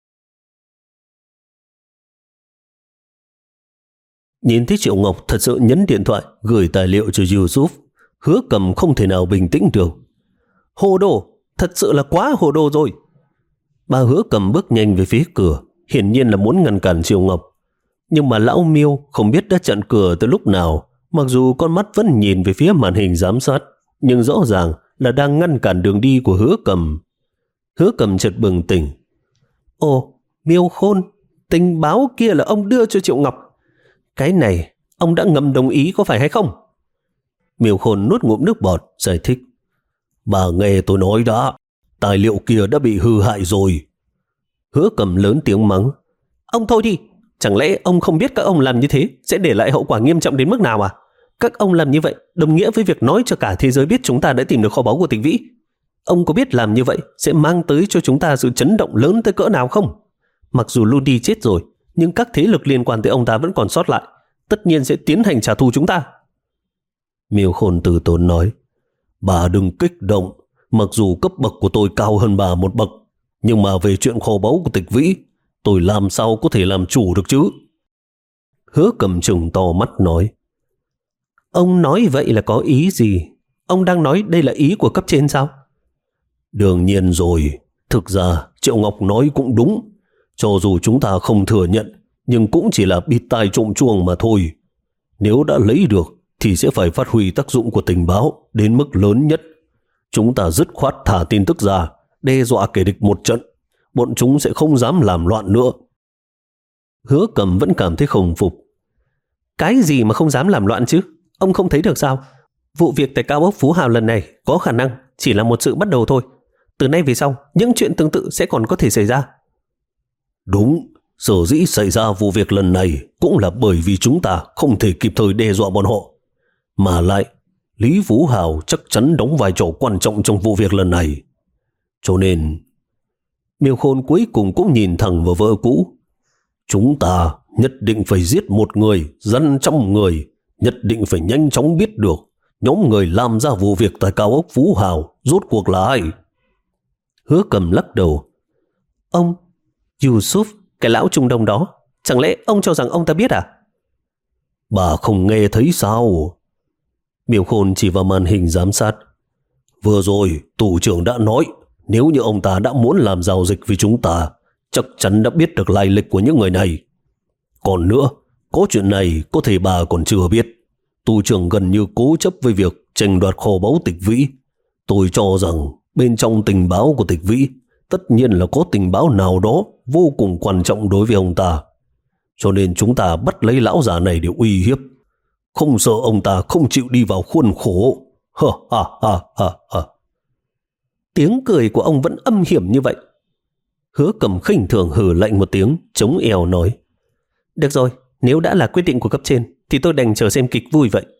Nhìn thấy Triệu Ngọc thật sự nhấn điện thoại, gửi tài liệu cho Yusuf, Hứa Cầm không thể nào bình tĩnh được. Hồ đồ, thật sự là quá hồ đồ rồi. Bà Hứa Cầm bước nhanh về phía cửa, hiển nhiên là muốn ngăn cản Triệu Ngọc. Nhưng mà lão Miêu không biết đã chặn cửa từ lúc nào. Mặc dù con mắt vẫn nhìn về phía màn hình giám sát, nhưng rõ ràng là đang ngăn cản đường đi của Hứa Cầm. Hứa Cầm chợt bừng tỉnh. Ồ, Miêu Khôn, tình báo kia là ông đưa cho Triệu Ngọc. Cái này, ông đã ngầm đồng ý có phải hay không? Miêu Khôn nuốt ngụm nước bọt, giải thích. Bà nghe tôi nói đã, tài liệu kia đã bị hư hại rồi. Hứa Cầm lớn tiếng mắng. Ông thôi đi, chẳng lẽ ông không biết các ông làm như thế sẽ để lại hậu quả nghiêm trọng đến mức nào à? Các ông làm như vậy đồng nghĩa với việc nói cho cả thế giới biết chúng ta đã tìm được kho báu của Tịch Vĩ. Ông có biết làm như vậy sẽ mang tới cho chúng ta sự chấn động lớn tới cỡ nào không? Mặc dù Ludy chết rồi, nhưng các thế lực liên quan tới ông ta vẫn còn sót lại, tất nhiên sẽ tiến hành trả thù chúng ta. Miêu Khôn từ tốn nói. Bà đừng kích động, mặc dù cấp bậc của tôi cao hơn bà một bậc, nhưng mà về chuyện kho báu của Tịch Vĩ, tôi làm sao có thể làm chủ được chứ? Hứa Cầm trừng to mắt nói. Ông nói vậy là có ý gì? Ông đang nói đây là ý của cấp trên sao? Đương nhiên rồi. Thực ra Triệu Ngọc nói cũng đúng. Cho dù chúng ta không thừa nhận, nhưng cũng chỉ là bịt tai trộm chuông mà thôi. Nếu đã lấy được thì sẽ phải phát huy tác dụng của tình báo đến mức lớn nhất. Chúng ta dứt khoát thả tin tức ra, đe dọa kẻ địch một trận. Bọn chúng sẽ không dám làm loạn nữa. Hứa Cầm vẫn cảm thấy không phục. Cái gì mà không dám làm loạn chứ? Ông không thấy được sao? Vụ việc tại cao ốc Phú Hào lần này có khả năng chỉ là một sự bắt đầu thôi. Từ nay về sau, những chuyện tương tự sẽ còn có thể xảy ra. Đúng, sở dĩ xảy ra vụ việc lần này cũng là bởi vì chúng ta không thể kịp thời đe dọa bọn họ. Mà lại, Lý Phú Hào chắc chắn đóng vai trò quan trọng trong vụ việc lần này. Cho nên, Miêu Khôn cuối cùng cũng nhìn thẳng vào vợ cũ. Chúng ta nhất định phải giết một người, dân trăm người, nhất định phải nhanh chóng biết được nhóm người làm ra vụ việc tại cao ốc Phú Hào rốt cuộc là ai. Hứa Cầm lắc đầu. Ông, Yusuf, cái lão Trung Đông đó, chẳng lẽ ông cho rằng ông ta biết à? Bà không nghe thấy sao? Miêu Khôn chỉ vào màn hình giám sát. Vừa rồi, tù trưởng đã nói, nếu như ông ta đã muốn làm giao dịch với chúng ta, chắc chắn đã biết được lai lịch của những người này. Còn nữa, có chuyện này có thể bà còn chưa biết. Tù trưởng gần như cố chấp với việc tranh đoạt kho báu Tịch Vĩ. Tôi cho rằng bên trong tình báo của Tịch Vĩ tất nhiên là có tình báo nào đó vô cùng quan trọng đối với ông ta. Cho nên chúng ta bắt lấy lão già này để uy hiếp. Không sợ ông ta không chịu đi vào khuôn khổ. Ha ha ha ha ha. Tiếng cười của ông vẫn âm hiểm như vậy. Hứa Cầm khinh thường hừ lạnh một tiếng, chống eo nói. Được rồi, nếu đã là quyết định của cấp trên thì tôi đành chờ xem kịch vui vậy.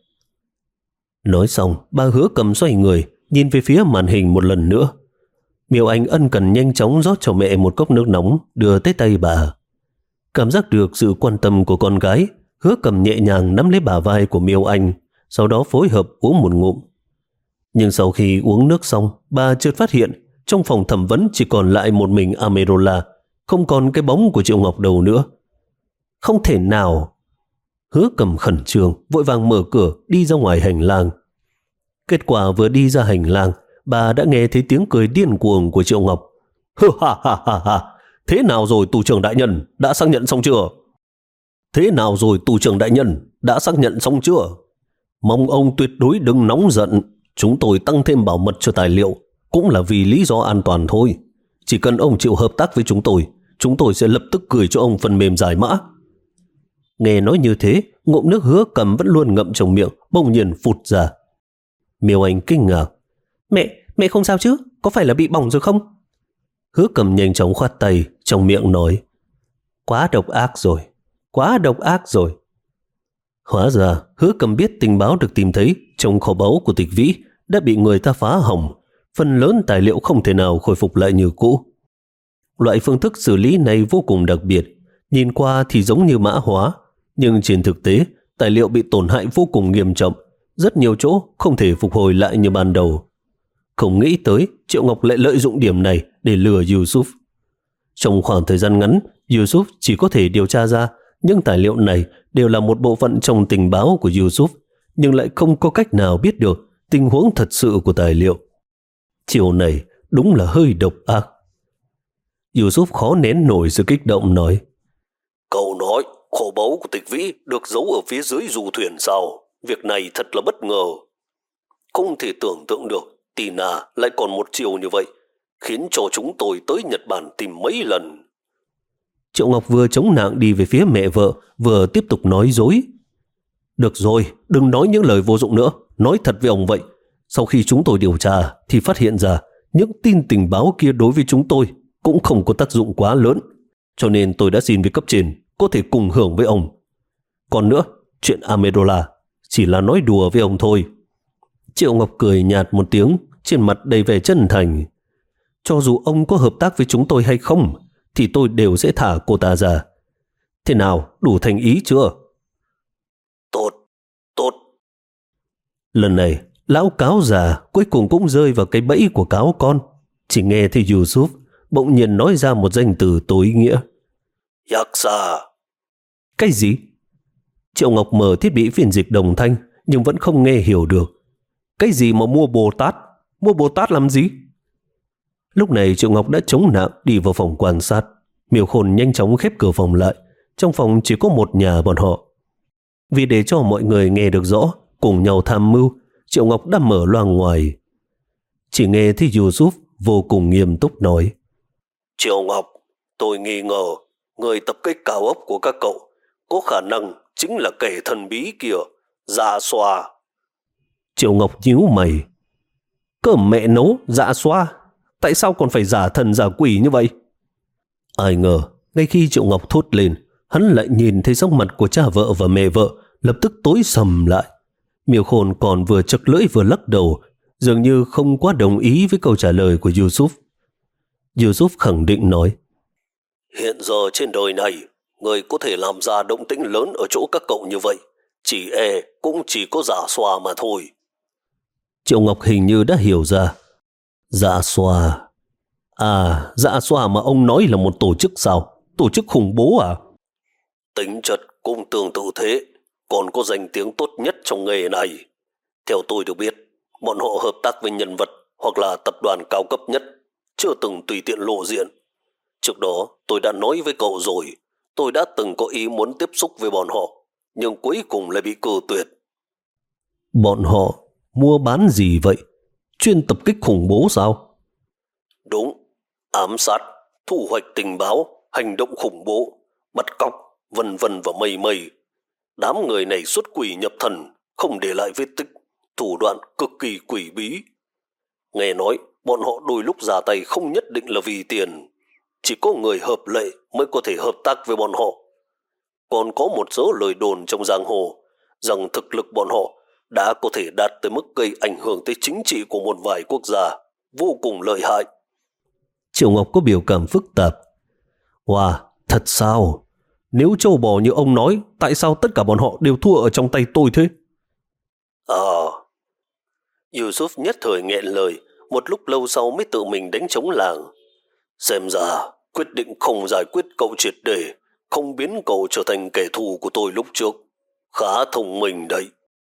Nói xong, bà Hứa Cầm xoay người, nhìn về phía màn hình một lần nữa. Miêu Anh ân cần nhanh chóng rót cho mẹ một cốc nước nóng, đưa tới tay bà. Cảm giác được sự quan tâm của con gái, Hứa Cầm nhẹ nhàng nắm lấy bả vai của Miêu Anh, sau đó phối hợp uống một ngụm. Nhưng sau khi uống nước xong, bà chợt phát hiện trong phòng thẩm vấn chỉ còn lại một mình Amerola, không còn cái bóng của Triệu Ngọc đâu nữa. Không thể nào! Hứa Cầm khẩn trương, vội vàng mở cửa đi ra ngoài hành lang. Kết quả vừa đi ra hành lang, bà đã nghe thấy tiếng cười điên cuồng của Triệu Ngọc. Hừ ha ha ha ha! Thế nào rồi tù trưởng đại nhân, đã xác nhận xong chưa? Thế nào rồi tù trưởng đại nhân, đã xác nhận xong chưa? Mong ông tuyệt đối đừng nóng giận. Chúng tôi tăng thêm bảo mật cho tài liệu cũng là vì lý do an toàn thôi. Chỉ cần ông chịu hợp tác với chúng tôi, chúng tôi sẽ lập tức gửi cho ông phần mềm giải mã. Nghe nói như thế, ngụm nước Hứa Cầm vẫn luôn ngậm trong miệng bỗng nhiên phụt ra. Miêu Anh kinh ngạc. Mẹ, mẹ không sao chứ? Có phải là bị bỏng rồi không? Hứa Cầm nhanh chóng khoát tay, trong miệng nói. Quá độc ác rồi, quá độc ác rồi. Hóa ra, Hứa Cầm biết tình báo được tìm thấy trong kho báu của Tịch Vĩ đã bị người ta phá hỏng. Phần lớn tài liệu không thể nào khôi phục lại như cũ. Loại phương thức xử lý này vô cùng đặc biệt. Nhìn qua thì giống như mã hóa, nhưng trên thực tế, tài liệu bị tổn hại vô cùng nghiêm trọng. Rất nhiều chỗ không thể phục hồi lại như ban đầu. Không nghĩ tới Triệu Ngọc lại lợi dụng điểm này để lừa Yusuf. Trong khoảng thời gian ngắn, Yusuf chỉ có thể điều tra ra những tài liệu này đều là một bộ phận trong tình báo của Yusuf, nhưng lại không có cách nào biết được tình huống thật sự của tài liệu. Chiều này đúng là hơi độc ác. Yusuf khó nén nổi sự kích động nói. Cậu nói kho báu của Tịch Vĩ được giấu ở phía dưới du thuyền sao? Việc này thật là bất ngờ. Không thể tưởng tượng được Tina lại còn một chiều như vậy, khiến cho chúng tôi tới Nhật Bản tìm mấy lần. Triệu Ngọc vừa chống nạng đi về phía mẹ vợ, vừa tiếp tục nói dối. Được rồi, đừng nói những lời vô dụng nữa, nói thật với ông vậy. Sau khi chúng tôi điều tra thì phát hiện ra những tin tình báo kia đối với chúng tôi cũng không có tác dụng quá lớn, cho nên tôi đã xin với cấp trên có thể cùng hưởng với ông. Còn nữa, chuyện Amerola chỉ là nói đùa với ông thôi. Triệu Ngọc cười nhạt một tiếng, trên mặt đầy vẻ chân thành. Cho dù ông có hợp tác với chúng tôi hay không, thì tôi đều sẽ thả cô ta ra. Thế nào, đủ thành ý chưa? Tốt, tốt. Lần này, lão cáo già cuối cùng cũng rơi vào cái bẫy của cáo con. Chỉ nghe thấy Yusuf bỗng nhiên nói ra một danh từ tối nghĩa. Yaksa. Cái gì? Triệu Ngọc mở thiết bị phiên dịch đồng thanh, nhưng vẫn không nghe hiểu được. Cái gì mà mua Bồ Tát? Mua Bồ Tát làm gì? Lúc này Triệu Ngọc đã chống nạng đi vào phòng quan sát. Miêu Khôn nhanh chóng khép cửa phòng lại. Trong phòng chỉ có một nhà bọn họ. Vì để cho mọi người nghe được rõ, cùng nhau tham mưu, Triệu Ngọc đã mở loa ngoài. Chỉ nghe thấy Yusuf vô cùng nghiêm túc nói: Triệu Ngọc, tôi nghi ngờ người tập kích cao ốc của các cậu có khả năng chính là kẻ thần bí kia, Dạ Xoa. Triệu Ngọc nhíu mày: Cơ mẹ nấu Dạ Xoa, tại sao còn phải giả thần giả quỷ như vậy? Ai ngờ, ngay khi Triệu Ngọc thốt lên, hắn lại nhìn thấy sắc mặt của cha vợ và mẹ vợ lập tức tối sầm lại. Miêu Khôn còn vừa chật lưỡi vừa lắc đầu, dường như không quá đồng ý với câu trả lời của Yusuf. Yusuf khẳng định nói: Hiện giờ trên đời này, người có thể làm ra động tĩnh lớn ở chỗ các cậu như vậy, chỉ e cũng chỉ có Dạ Xoa mà thôi. Triệu Ngọc hình như đã hiểu ra. Dạ Xoa... À, Dạ Xoa mà ông nói là một tổ chức sao? Tổ chức khủng bố à? Tính chất cũng tương tự thế, còn có danh tiếng tốt nhất trong nghề này. Theo tôi được biết, bọn họ hợp tác với nhân vật hoặc là tập đoàn cao cấp nhất, chưa từng tùy tiện lộ diện. Trước đó tôi đã nói với cậu rồi, tôi đã từng có ý muốn tiếp xúc với bọn họ, nhưng cuối cùng lại bị cự tuyệt. Bọn họ mua bán gì vậy? Chuyên tập kích khủng bố sao? Đúng, ám sát, thu hoạch tình báo, hành động khủng bố, bắt cóc, vân vân và mây mây. Đám người này xuất quỷ nhập thần, không để lại vết tích, thủ đoạn cực kỳ quỷ bí. Nghe nói, bọn họ đôi lúc ra tay không nhất định là vì tiền. Chỉ có người hợp lệ mới có thể hợp tác với bọn họ. Còn có một số lời đồn trong giang hồ rằng thực lực bọn họ đã có thể đạt tới mức gây ảnh hưởng tới chính trị của một vài quốc gia, vô cùng lợi hại. Triệu Ngọc có biểu cảm phức tạp. Wow, thật sao? Nếu trâu bò như ông nói, tại sao tất cả bọn họ đều thua ở trong tay tôi thế? Ờ... À, Yusuf nhất thời nghẹn lời, một lúc lâu sau mới tự mình đánh trống làng. Xem ra, quyết định không giải quyết cậu triệt để, không biến cậu trở thành kẻ thù của tôi lúc trước. Khá thông minh đấy.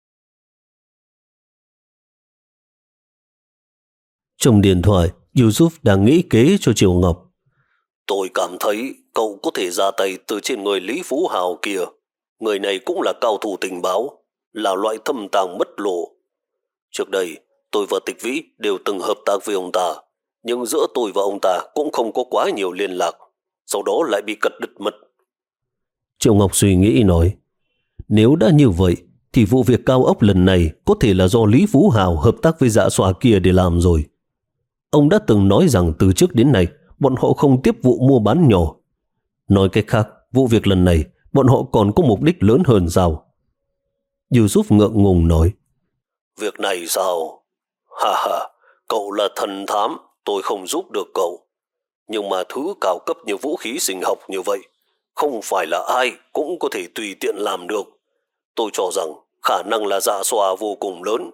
Trong điện thoại, Yusuf đang nghĩ kế cho Triệu Ngọc. Tôi cảm thấy cậu có thể ra tay từ trên người Lý Phú Hào kia. Người này cũng là cao thủ tình báo, là loại thâm tàng bất lộ. Trước đây, tôi và Tịch Vĩ đều từng hợp tác với ông ta, nhưng giữa tôi và ông ta cũng không có quá nhiều liên lạc, sau đó lại bị cắt đứt mất. Triệu Ngọc suy nghĩ nói, nếu đã như vậy, thì vụ việc cao ốc lần này có thể là do Lý Phú Hào hợp tác với Dạ Xoa kia để làm rồi. Ông đã từng nói rằng từ trước đến nay, bọn họ không tiếp vụ mua bán nhỏ. Nói cách khác, vụ việc lần này, bọn họ còn có mục đích lớn hơn sao? Yusuf ngượng ngùng nói, việc này sao? Ha ha, cậu là thần thám, tôi không giúp được cậu. Nhưng mà thứ cao cấp như vũ khí sinh học như vậy, không phải là ai cũng có thể tùy tiện làm được. Tôi cho rằng khả năng là Dạ Xoa vô cùng lớn.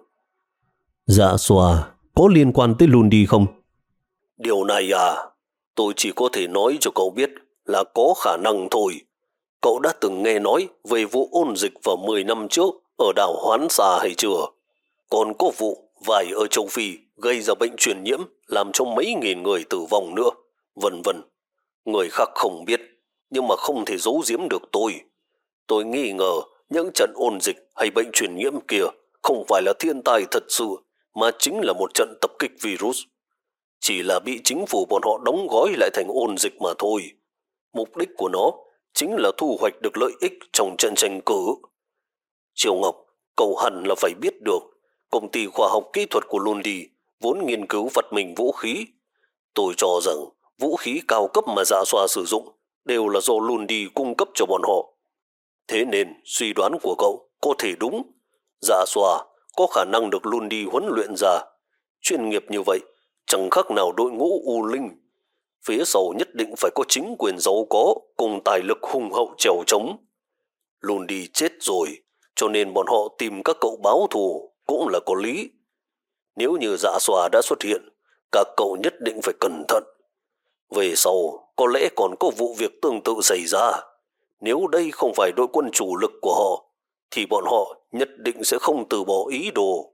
Dạ Xoa có liên quan tới Lundi không? Điều này à, tôi chỉ có thể nói cho cậu biết là có khả năng thôi. Cậu đã từng nghe nói về vụ ôn dịch vào mười năm trước ở đảo Hoán Xà hay chưa? Còn có vụ vải ở châu Phi gây ra bệnh truyền nhiễm làm cho mấy nghìn người tử vong nữa, vân vân. Người khác không biết, nhưng mà không thể giấu giếm được tôi. Tôi nghi ngờ những trận ôn dịch hay bệnh truyền nhiễm kia không phải là thiên tai thật sự, mà chính là một trận tập kích virus. Chỉ là bị chính phủ bọn họ đóng gói lại thành ôn dịch mà thôi. Mục đích của nó chính là thu hoạch được lợi ích trong trận tranh cử. Triều Ngọc, cậu hẳn là phải biết được, công ty khoa học kỹ thuật của Lundi vốn nghiên cứu phát minh vũ khí. Tôi cho rằng vũ khí cao cấp mà Dạ Xoa sử dụng đều là do Lundi cung cấp cho bọn họ. Thế nên suy đoán của cậu có thể đúng. Dạ Xoa có khả năng được Lundi huấn luyện ra. Chuyên nghiệp như vậy chẳng khác nào đội ngũ U Linh. Phía sau nhất định phải có chính quyền giàu có cùng tài lực hùng hậu chèo chống. Lundi chết rồi, cho nên bọn họ tìm các cậu báo thù cũng là có lý. Nếu như Dạ Xoa đã xuất hiện, các cậu nhất định phải cẩn thận. Về sau, có lẽ còn có vụ việc tương tự xảy ra. Nếu đây không phải đội quân chủ lực của họ, thì bọn họ nhất định sẽ không từ bỏ ý đồ.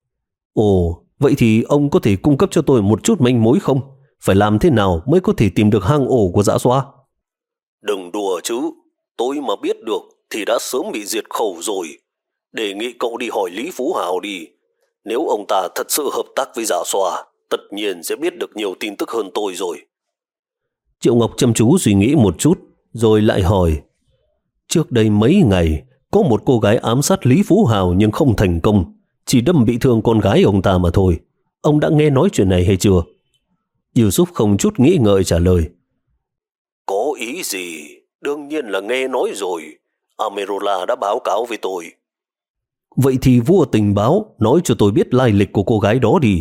Ồ, vậy thì ông có thể cung cấp cho tôi một chút manh mối không? Phải làm thế nào mới có thể tìm được hang ổ của Dạ Xoa? Đừng đùa chứ, tôi mà biết được thì đã sớm bị diệt khẩu rồi. Đề nghị cậu đi hỏi Lý Phú Hào đi. Nếu ông ta thật sự hợp tác với Dạ Xoa, tất nhiên sẽ biết được nhiều tin tức hơn tôi rồi. Triệu Ngọc chăm chú suy nghĩ một chút, rồi lại hỏi. Trước đây mấy ngày, có một cô gái ám sát Lý Phú Hào nhưng không thành công, chỉ đâm bị thương con gái ông ta mà thôi. Ông đã nghe nói chuyện này hay chưa? Yusuf không chút nghĩ ngợi trả lời. Có ý gì? Đương nhiên là nghe nói rồi. Amerola đã báo cáo với tôi. Vậy thì vua tình báo nói cho tôi biết lai lịch của cô gái đó đi.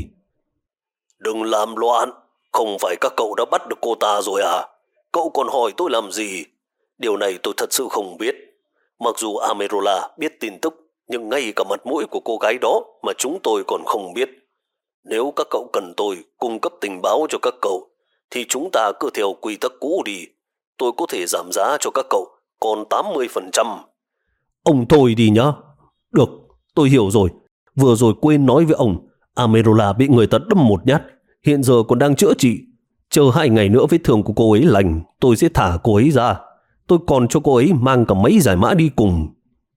Đừng làm loạn. Không phải các cậu đã bắt được cô ta rồi à? Cậu còn hỏi tôi làm gì? Điều này tôi thật sự không biết. Mặc dù Amerola biết tin tức, nhưng ngay cả mặt mũi của cô gái đó mà chúng tôi còn không biết. Nếu các cậu cần tôi cung cấp tình báo cho các cậu, thì chúng ta cứ theo quy tắc cũ đi. Tôi có thể giảm giá cho các cậu còn tám mươi phần trăm. Ông thôi đi nhá. Được, tôi hiểu rồi. Vừa rồi quên nói với ông, Amerola bị người ta đâm một nhát, hiện giờ còn đang chữa trị. Chờ hai ngày nữa vết thương của cô ấy lành, tôi sẽ thả cô ấy ra. Tôi còn cho cô ấy mang cả mấy giải mã đi cùng.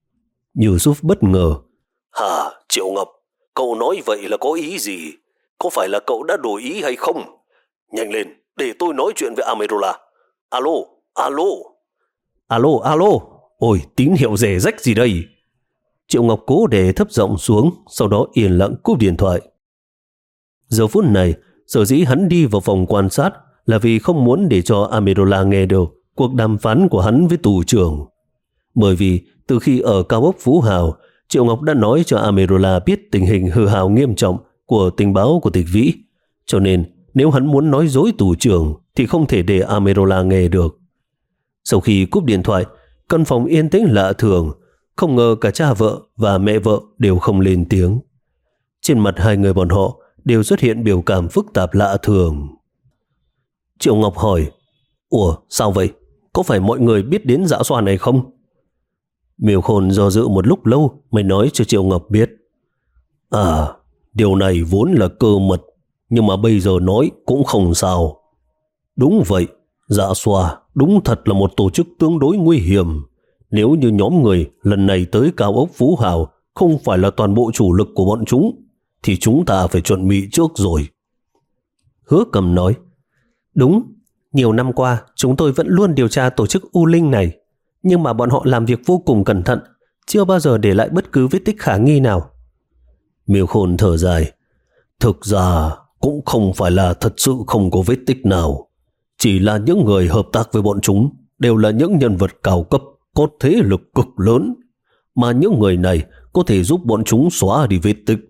Yusuf bất ngờ. Hả, Triệu Ngọc, cậu nói vậy là có ý gì? Có phải là cậu đã đổi ý hay không? Nhanh lên, để tôi nói chuyện với Amerola. Alo, alo. Alo, alo. Ôi, tín hiệu rẻ rách gì đây? Triệu Ngọc cố để thấp giọng xuống, sau đó yên lặng cúp điện thoại. Giờ phút này, sở dĩ hắn đi vào phòng quan sát là vì không muốn để cho Amerola nghe được cuộc đàm phán của hắn với tù trưởng. Bởi vì từ khi ở cao ốc Phú Hào, Triệu Ngọc đã nói cho Amerola biết tình hình hư hao nghiêm trọng của tình báo của Tịch Vĩ, cho nên nếu hắn muốn nói dối tù trưởng thì không thể để Amerola nghe được. Sau khi cúp điện thoại, căn phòng yên tĩnh lạ thường, không ngờ cả cha vợ và mẹ vợ đều không lên tiếng. Trên mặt hai người bọn họ đều xuất hiện biểu cảm phức tạp lạ thường. Triệu Ngọc hỏi, ủa sao vậy? Có phải mọi người biết đến Dạ Xoa này không? Miêu Khôn do dự một lúc lâu mới nói cho Triệu Ngọc biết. À, điều này vốn là cơ mật, nhưng mà bây giờ nói cũng không sao. Đúng vậy, Dạ Xoa đúng thật là một tổ chức tương đối nguy hiểm. Nếu như nhóm người lần này tới cao ốc Phú Hào không phải là toàn bộ chủ lực của bọn chúng, thì chúng ta phải chuẩn bị trước rồi. Hứa Cầm nói, đúng, nhiều năm qua chúng tôi vẫn luôn điều tra tổ chức U Linh này, nhưng mà bọn họ làm việc vô cùng cẩn thận, chưa bao giờ để lại bất cứ vết tích khả nghi nào. Miêu Khôn thở dài, thực ra cũng không phải là thật sự không có vết tích nào, chỉ là những người hợp tác với bọn chúng đều là những nhân vật cao cấp, có thế lực cực lớn, mà những người này có thể giúp bọn chúng xóa đi vết tích.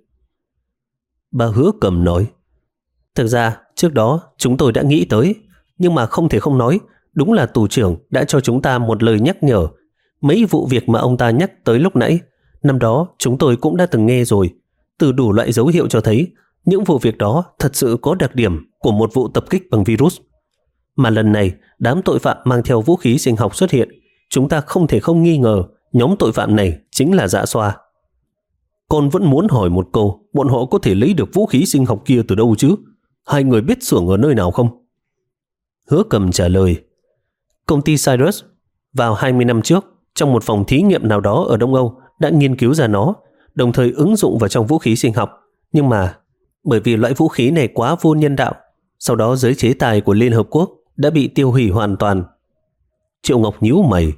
Bà Hứa Cầm nói, thực ra trước đó chúng tôi đã nghĩ tới, nhưng mà không thể không nói, đúng là tù trưởng đã cho chúng ta một lời nhắc nhở. Mấy vụ việc mà ông ta nhắc tới lúc nãy, năm đó chúng tôi cũng đã từng nghe rồi. Từ đủ loại dấu hiệu cho thấy, những vụ việc đó thật sự có đặc điểm của một vụ tập kích bằng virus. Mà lần này, đám tội phạm mang theo vũ khí sinh học xuất hiện, chúng ta không thể không nghi ngờ nhóm tội phạm này chính là Dạ Xoa. Con vẫn muốn hỏi một câu, bọn họ có thể lấy được vũ khí sinh học kia từ đâu chứ? Hai người biết xưởng ở nơi nào không? Hứa Cầm trả lời, công ty Cyrus vào hai mươi năm trước, trong một phòng thí nghiệm nào đó ở Đông Âu đã nghiên cứu ra nó, đồng thời ứng dụng vào trong vũ khí sinh học. Nhưng mà bởi vì loại vũ khí này quá vô nhân đạo, sau đó giới chế tài của Liên Hợp Quốc đã bị tiêu hủy hoàn toàn. Triệu Ngọc nhíu mày,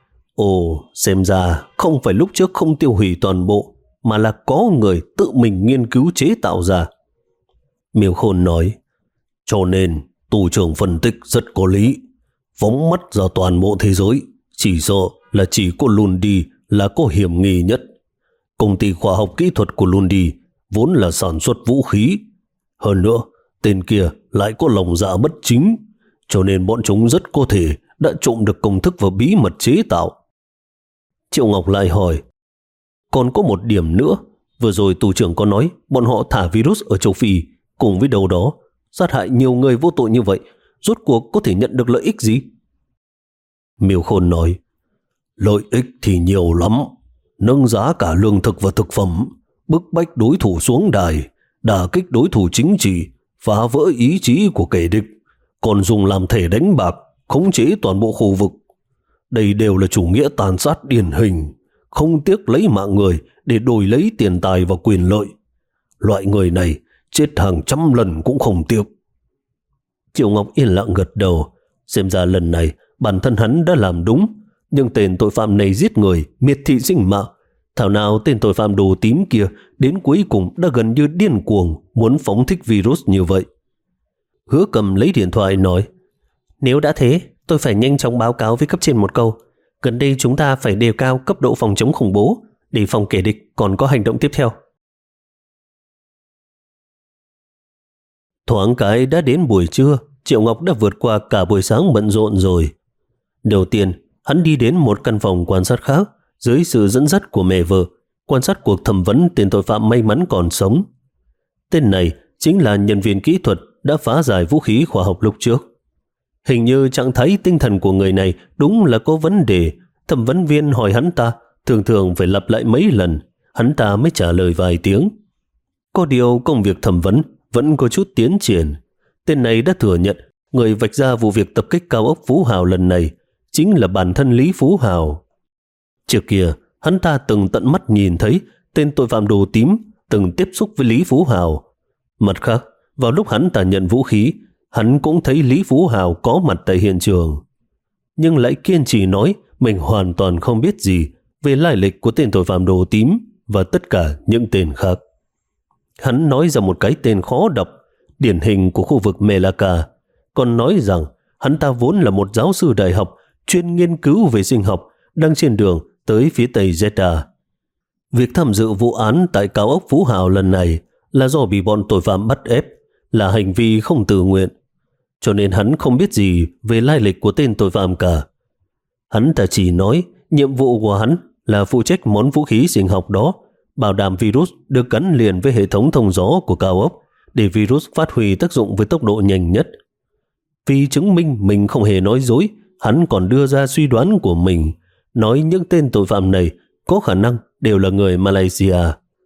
ồ, xem ra không phải lúc trước không tiêu hủy toàn bộ, mà là có người tự mình nghiên cứu chế tạo ra. Miêu Khôn nói, cho nên tù trưởng phân tích rất có lý. Phóng mắt ra toàn bộ thế giới, chỉ sợ là chỉ có Lundi là có hiểm nghi nhất. Công ty khoa học kỹ thuật của Lundi vốn là sản xuất vũ khí. Hơn nữa, tên kia lại có lòng dạ bất chính, cho nên bọn chúng rất có thể đã trộm được công thức và bí mật chế tạo. Triệu Ngọc lại hỏi, còn có một điểm nữa, vừa rồi tù trưởng có nói bọn họ thả virus ở châu Phi, cùng với đầu đó sát hại nhiều người vô tội như vậy, rốt cuộc có thể nhận được lợi ích gì? Miêu Khôn nói, lợi ích thì nhiều lắm, nâng giá cả lương thực và thực phẩm, bức bách đối thủ xuống đài, đả kích đối thủ chính trị, phá vỡ ý chí của kẻ địch, còn dùng làm thẻ đánh bạc, khống chế toàn bộ khu vực. Đây đều là chủ nghĩa tàn sát điển hình, không tiếc lấy mạng người để đổi lấy tiền tài và quyền lợi. Loại người này chết hàng trăm lần cũng không tiếc. Triệu Ngọc yên lặng gật đầu. Xem ra lần này bản thân hắn đã làm đúng, nhưng tên tội phạm này giết người, miệt thị sinh mạng. Thảo nào tên tội phạm đồ tím kia đến cuối cùng đã gần như điên cuồng muốn phóng thích virus như vậy. Hứa Cầm lấy điện thoại nói, nếu đã thế, tôi phải nhanh chóng báo cáo với cấp trên một câu. Gần đây chúng ta phải đề cao cấp độ phòng chống khủng bố để phòng kẻ địch còn có hành động tiếp theo. Thoáng cái đã đến buổi trưa, Triệu Ngọc đã vượt qua cả buổi sáng bận rộn rồi. Đầu tiên, hắn đi đến một căn phòng quan sát khác dưới sự dẫn dắt của mẹ vợ, quan sát cuộc thẩm vấn tên tội phạm may mắn còn sống. Tên này chính là nhân viên kỹ thuật đã phá giải vũ khí khoa học lúc trước. Hình như trạng thái tinh thần của người này đúng là có vấn đề. Thẩm vấn viên hỏi hắn ta, thường thường phải lặp lại mấy lần, hắn ta mới trả lời vài tiếng. Có điều công việc thẩm vấn vẫn có chút tiến triển. Tên này đã thừa nhận người vạch ra vụ việc tập kích cao ốc Phú Hào lần này chính là bản thân Lý Phú Hào. Trước kia, hắn ta từng tận mắt nhìn thấy tên tội phạm đồ tím từng tiếp xúc với Lý Phú Hào. Mặt khác, vào lúc hắn ta nhận vũ khí, hắn cũng thấy Lý Phú Hào có mặt tại hiện trường. Nhưng lại kiên trì nói mình hoàn toàn không biết gì về lai lịch của tên tội phạm đồ tím và tất cả những tên khác. Hắn nói ra một cái tên khó đọc, điển hình của khu vực Melaka, còn nói rằng hắn ta vốn là một giáo sư đại học chuyên nghiên cứu về sinh học đang trên đường tới phía tây Jeddah. Việc tham dự vụ án tại cao ốc Phú Hào lần này là do bị bọn tội phạm bắt ép, là hành vi không tự nguyện, cho nên hắn không biết gì về lai lịch của tên tội phạm cả. Hắn ta chỉ nói nhiệm vụ của hắn là phụ trách món vũ khí sinh học đó, bảo đảm virus được gắn liền với hệ thống thông gió của cao ốc để virus phát huy tác dụng với tốc độ nhanh nhất. Vì chứng minh mình không hề nói dối, hắn còn đưa ra suy đoán của mình, nói những tên tội phạm này có khả năng đều là người Malaysia.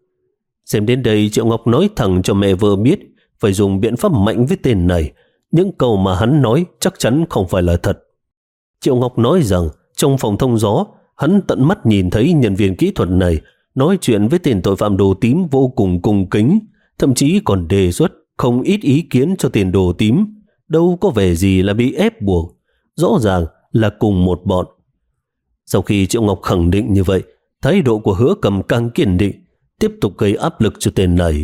Xem đến đây, Triệu Ngọc nói thẳng cho mẹ vợ biết phải dùng biện pháp mạnh với tên này. Những câu mà hắn nói chắc chắn không phải là thật. Triệu Ngọc nói rằng trong phòng thông gió, hắn tận mắt nhìn thấy nhân viên kỹ thuật này nói chuyện với tên tội phạm đồ tím vô cùng cung kính, thậm chí còn đề xuất không ít ý kiến cho tên đồ tím. Đâu có vẻ gì là bị ép buộc, rõ ràng là cùng một bọn. Sau khi Triệu Ngọc khẳng định như vậy, thái độ của Hứa Cầm càng kiên định, tiếp tục gây áp lực cho tên này.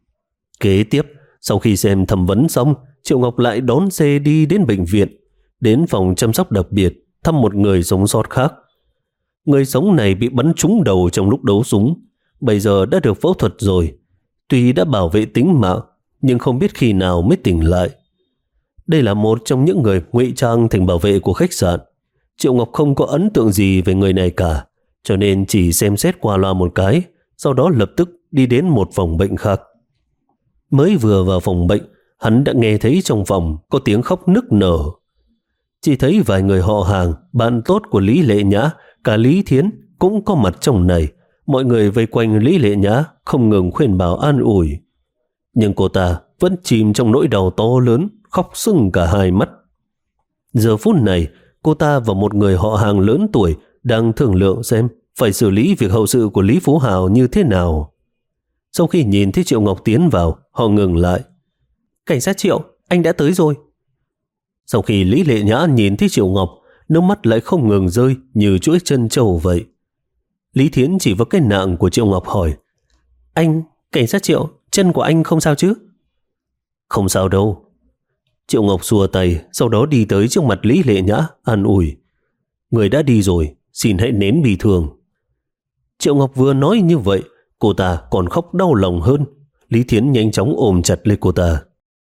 Kế tiếp, sau khi xem thẩm vấn xong, Triệu Ngọc lại đón xe đi đến bệnh viện, đến phòng chăm sóc đặc biệt, thăm một người sống sót khác. Người sống này bị bắn trúng đầu trong lúc đấu súng, bây giờ đã được phẫu thuật rồi. Tuy đã bảo vệ tính mạng, nhưng không biết khi nào mới tỉnh lại. Đây là một trong những người ngụy trang thành bảo vệ của khách sạn. Triệu Ngọc không có ấn tượng gì về người này cả, cho nên chỉ xem xét qua loa một cái, sau đó lập tức đi đến một phòng bệnh khác. Mới vừa vào phòng bệnh, hắn đã nghe thấy trong phòng có tiếng khóc nức nở. Chỉ thấy vài người họ hàng, bạn tốt của Lý Lệ Nhã, cả Lý Thiến cũng có mặt trong này. Mọi người vây quanh Lý Lệ Nhã không ngừng khuyên bảo an ủi. Nhưng cô ta vẫn chìm trong nỗi đau to lớn, khóc sưng cả hai mắt. Giờ phút này, cô ta và một người họ hàng lớn tuổi đang thương lượng xem phải xử lý việc hậu sự của Lý Phú Hào như thế nào. Sau khi nhìn thấy Triệu Ngọc tiến vào, họ ngừng lại. Cảnh sát Triệu, anh đã tới rồi. Sau khi Lý Lệ Nhã nhìn thấy Triệu Ngọc, nước mắt lại không ngừng rơi như chuỗi chân trâu vậy. Lý Thiến chỉ vào cái nạng của Triệu Ngọc hỏi, anh, cảnh sát Triệu, chân của anh không sao chứ? Không sao đâu. Triệu Ngọc xua tay, sau đó đi tới trước mặt Lý Lệ Nhã, an ủi. Người đã đi rồi, xin hãy nén bi thương. Triệu Ngọc vừa nói như vậy, cô ta còn khóc đau lòng hơn. Lý Thiến nhanh chóng ôm chặt lấy cô ta.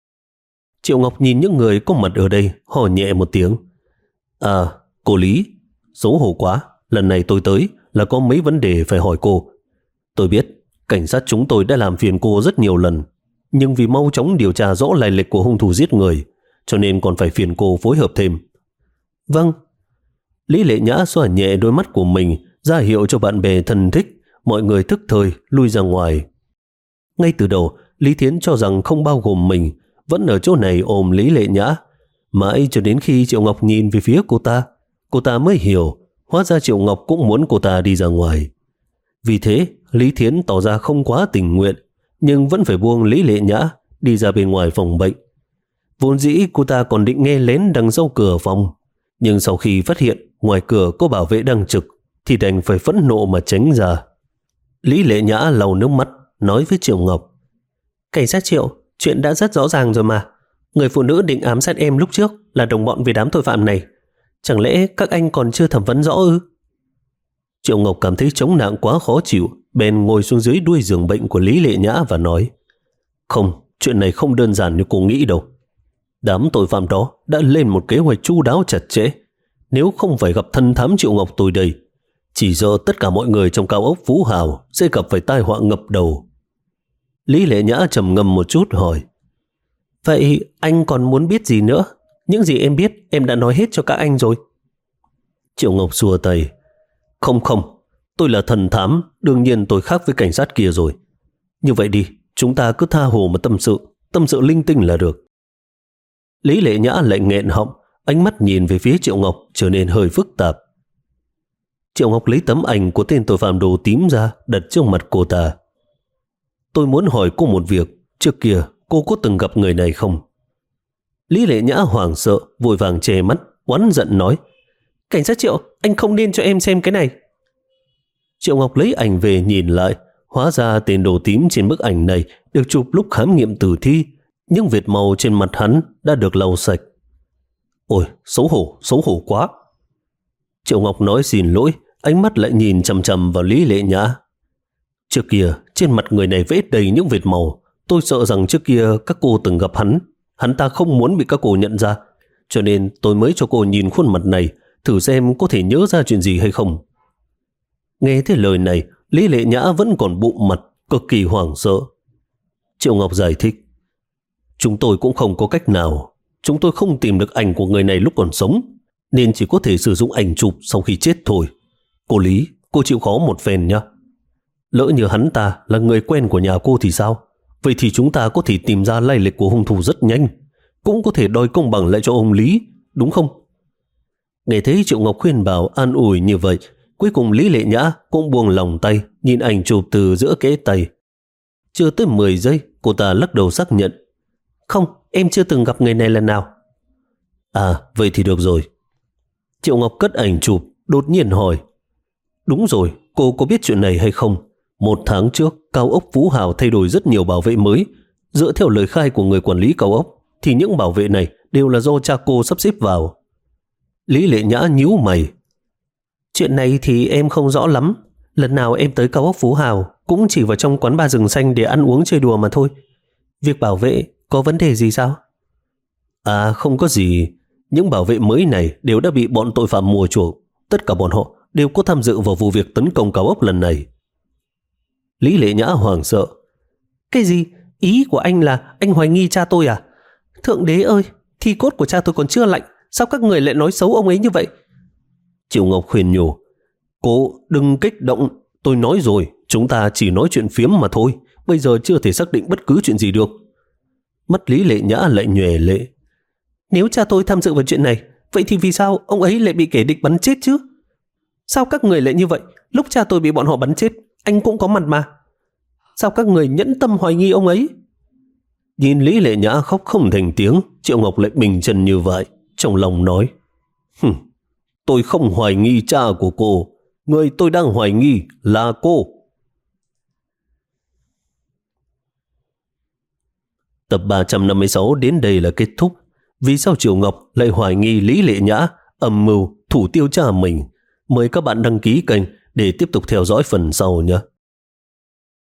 Triệu Ngọc nhìn những người có mặt ở đây, hò nhẹ một tiếng. À, cô Lý, xấu hổ quá, lần này tôi tới là có mấy vấn đề phải hỏi cô. Tôi biết, cảnh sát chúng tôi đã làm phiền cô rất nhiều lần, nhưng vì mau chóng điều tra rõ lai lịch của hung thủ giết người, cho nên còn phải phiền cô phối hợp thêm. Vâng. Lý Lệ Nhã xoa nhẹ đôi mắt của mình, ra hiệu cho bạn bè thân thích, mọi người thức thời lui ra ngoài. Ngay từ đầu, Lý Thiến cho rằng không bao gồm mình, vẫn ở chỗ này ôm Lý Lệ Nhã. Mãi cho đến khi Triệu Ngọc nhìn về phía cô ta, cô ta mới hiểu, hóa ra Triệu Ngọc cũng muốn cô ta đi ra ngoài. Vì thế, Lý Thiến tỏ ra không quá tình nguyện, nhưng vẫn phải buông Lý Lệ Nhã đi ra bên ngoài phòng bệnh. Vốn dĩ cô ta còn định nghe lén đằng sau cửa phòng, nhưng sau khi phát hiện ngoài cửa có bảo vệ đang trực thì đành phải phẫn nộ mà tránh ra. Lý Lệ Nhã lau nước mắt nói với Triệu Ngọc: Cảnh sát Triệu, chuyện đã rất rõ ràng rồi mà. Người phụ nữ định ám sát em lúc trước là đồng bọn với đám tội phạm này. Chẳng lẽ các anh còn chưa thẩm vấn rõ ư? Triệu Ngọc cảm thấy chống nạng quá khó chịu, bèn ngồi xuống dưới đuôi giường bệnh của Lý Lệ Nhã và nói: Không, chuyện này không đơn giản như cô nghĩ đâu. Đám tội phạm đó đã lên một kế hoạch chu đáo chặt chẽ. Nếu không phải gặp thân thám Triệu Ngọc tôi đây, chỉ sợ tất cả mọi người trong cao ốc Phú Hào sẽ gặp phải tai họa ngập đầu. Lý Lệ Nhã trầm ngâm một chút hỏi: Vậy anh còn muốn biết gì nữa? Những gì em biết em đã nói hết cho các anh rồi. Triệu Ngọc xua tay: Không không, tôi là thần thám, đương nhiên tôi khác với cảnh sát kia rồi. Như vậy đi, chúng ta cứ tha hồ mà tâm sự, tâm sự linh tinh là được. Lý Lệ Nhã lại nghẹn họng, ánh mắt nhìn về phía Triệu Ngọc trở nên hơi phức tạp. Triệu Ngọc lấy tấm ảnh của tên tội phạm đồ tím ra đặt trước mặt cô ta. Tôi muốn hỏi cô một việc, trước kia cô có từng gặp người này không? Lý Lệ Nhã hoảng sợ, vội vàng che mắt, oán giận nói: Cảnh sát Triệu, anh không nên cho em xem cái này. Triệu Ngọc lấy ảnh về nhìn lại, hóa ra tên đồ tím trên bức ảnh này được chụp lúc khám nghiệm tử thi, nhưng vệt màu trên mặt hắn đã được lau sạch. Ôi, xấu hổ, xấu hổ quá. Triệu Ngọc nói xin lỗi, ánh mắt lại nhìn chằm chằm vào Lý Lệ Nhã. Trước kia, trên mặt người này vẽ đầy những vệt màu. Tôi sợ rằng trước kia các cô từng gặp hắn. Hắn ta không muốn bị các cô nhận ra, cho nên tôi mới cho cô nhìn khuôn mặt này, thử xem có thể nhớ ra chuyện gì hay không. Nghe thấy lời này, Lý Lệ Nhã vẫn còn bụng mặt, cực kỳ hoảng sợ. Triệu Ngọc giải thích: Chúng tôi cũng không có cách nào. Chúng tôi không tìm được ảnh của người này lúc còn sống, nên chỉ có thể sử dụng ảnh chụp sau khi chết thôi. Cô Lý, cô chịu khó một phen nhé. Lỡ như hắn ta là người quen của nhà cô thì sao? Vậy thì chúng ta có thể tìm ra lai lịch của hung thủ rất nhanh, cũng có thể đòi công bằng lại cho ông Lý, đúng không? Nghe thấy Triệu Ngọc khuyên bảo an ủi như vậy, cuối cùng Lý Lệ Nhã cũng buông lòng tay, nhìn ảnh chụp từ giữa kẽ tay. Chưa tới mười giây, cô ta lắc đầu xác nhận: Không, em chưa từng gặp người này lần nào. À, vậy thì được rồi. Triệu Ngọc cất ảnh chụp, đột nhiên hỏi: Đúng rồi, cô có biết chuyện này hay không? Một tháng trước, cao ốc Phú Hào thay đổi rất nhiều bảo vệ mới. Dựa theo lời khai của người quản lý cao ốc, thì những bảo vệ này đều là do cha cô sắp xếp vào. Lý Lệ Nhã nhíu mày: Chuyện này thì em không rõ lắm. Lần nào em tới cao ốc Phú Hào cũng chỉ vào trong quán bar rừng xanh để ăn uống chơi đùa mà thôi. Việc bảo vệ có vấn đề gì sao? À, không có gì. Những bảo vệ mới này đều đã bị bọn tội phạm mua chuộc. Tất cả bọn họ đều có tham dự vào vụ việc tấn công cao ốc lần này. Lý Lệ Nhã hoảng sợ: Cái gì? Ý của anh là anh hoài nghi cha tôi à? Thượng đế ơi, thi cốt của cha tôi còn chưa lạnh, sao các người lại nói xấu ông ấy như vậy? Triệu Ngọc khuyên nhủ: Cô đừng kích động, tôi nói rồi, chúng ta chỉ nói chuyện phiếm mà thôi, bây giờ chưa thể xác định bất cứ chuyện gì được. Mắt Lý Lệ Nhã lại nhòe lệ: Nếu cha tôi tham dự vào chuyện này, vậy thì vì sao ông ấy lại bị kẻ địch bắn chết chứ? Sao các người lại như vậy? Lúc cha tôi bị bọn họ bắn chết, anh cũng có mặt mà. Sao các người nhẫn tâm hoài nghi ông ấy? Nhìn Lý Lệ Nhã khóc không thành tiếng, Triệu Ngọc lại bình chân như vậy, trong lòng nói: Hừm, tôi không hoài nghi cha của cô, người tôi đang hoài nghi là cô. Tập ba trăm năm mươi sáu đến đây là kết thúc. Vì sao Triệu Ngọc lại hoài nghi Lý Lệ Nhã âm mưu thủ tiêu cha mình? Mời các bạn đăng ký kênh để tiếp tục theo dõi phần sau nhé.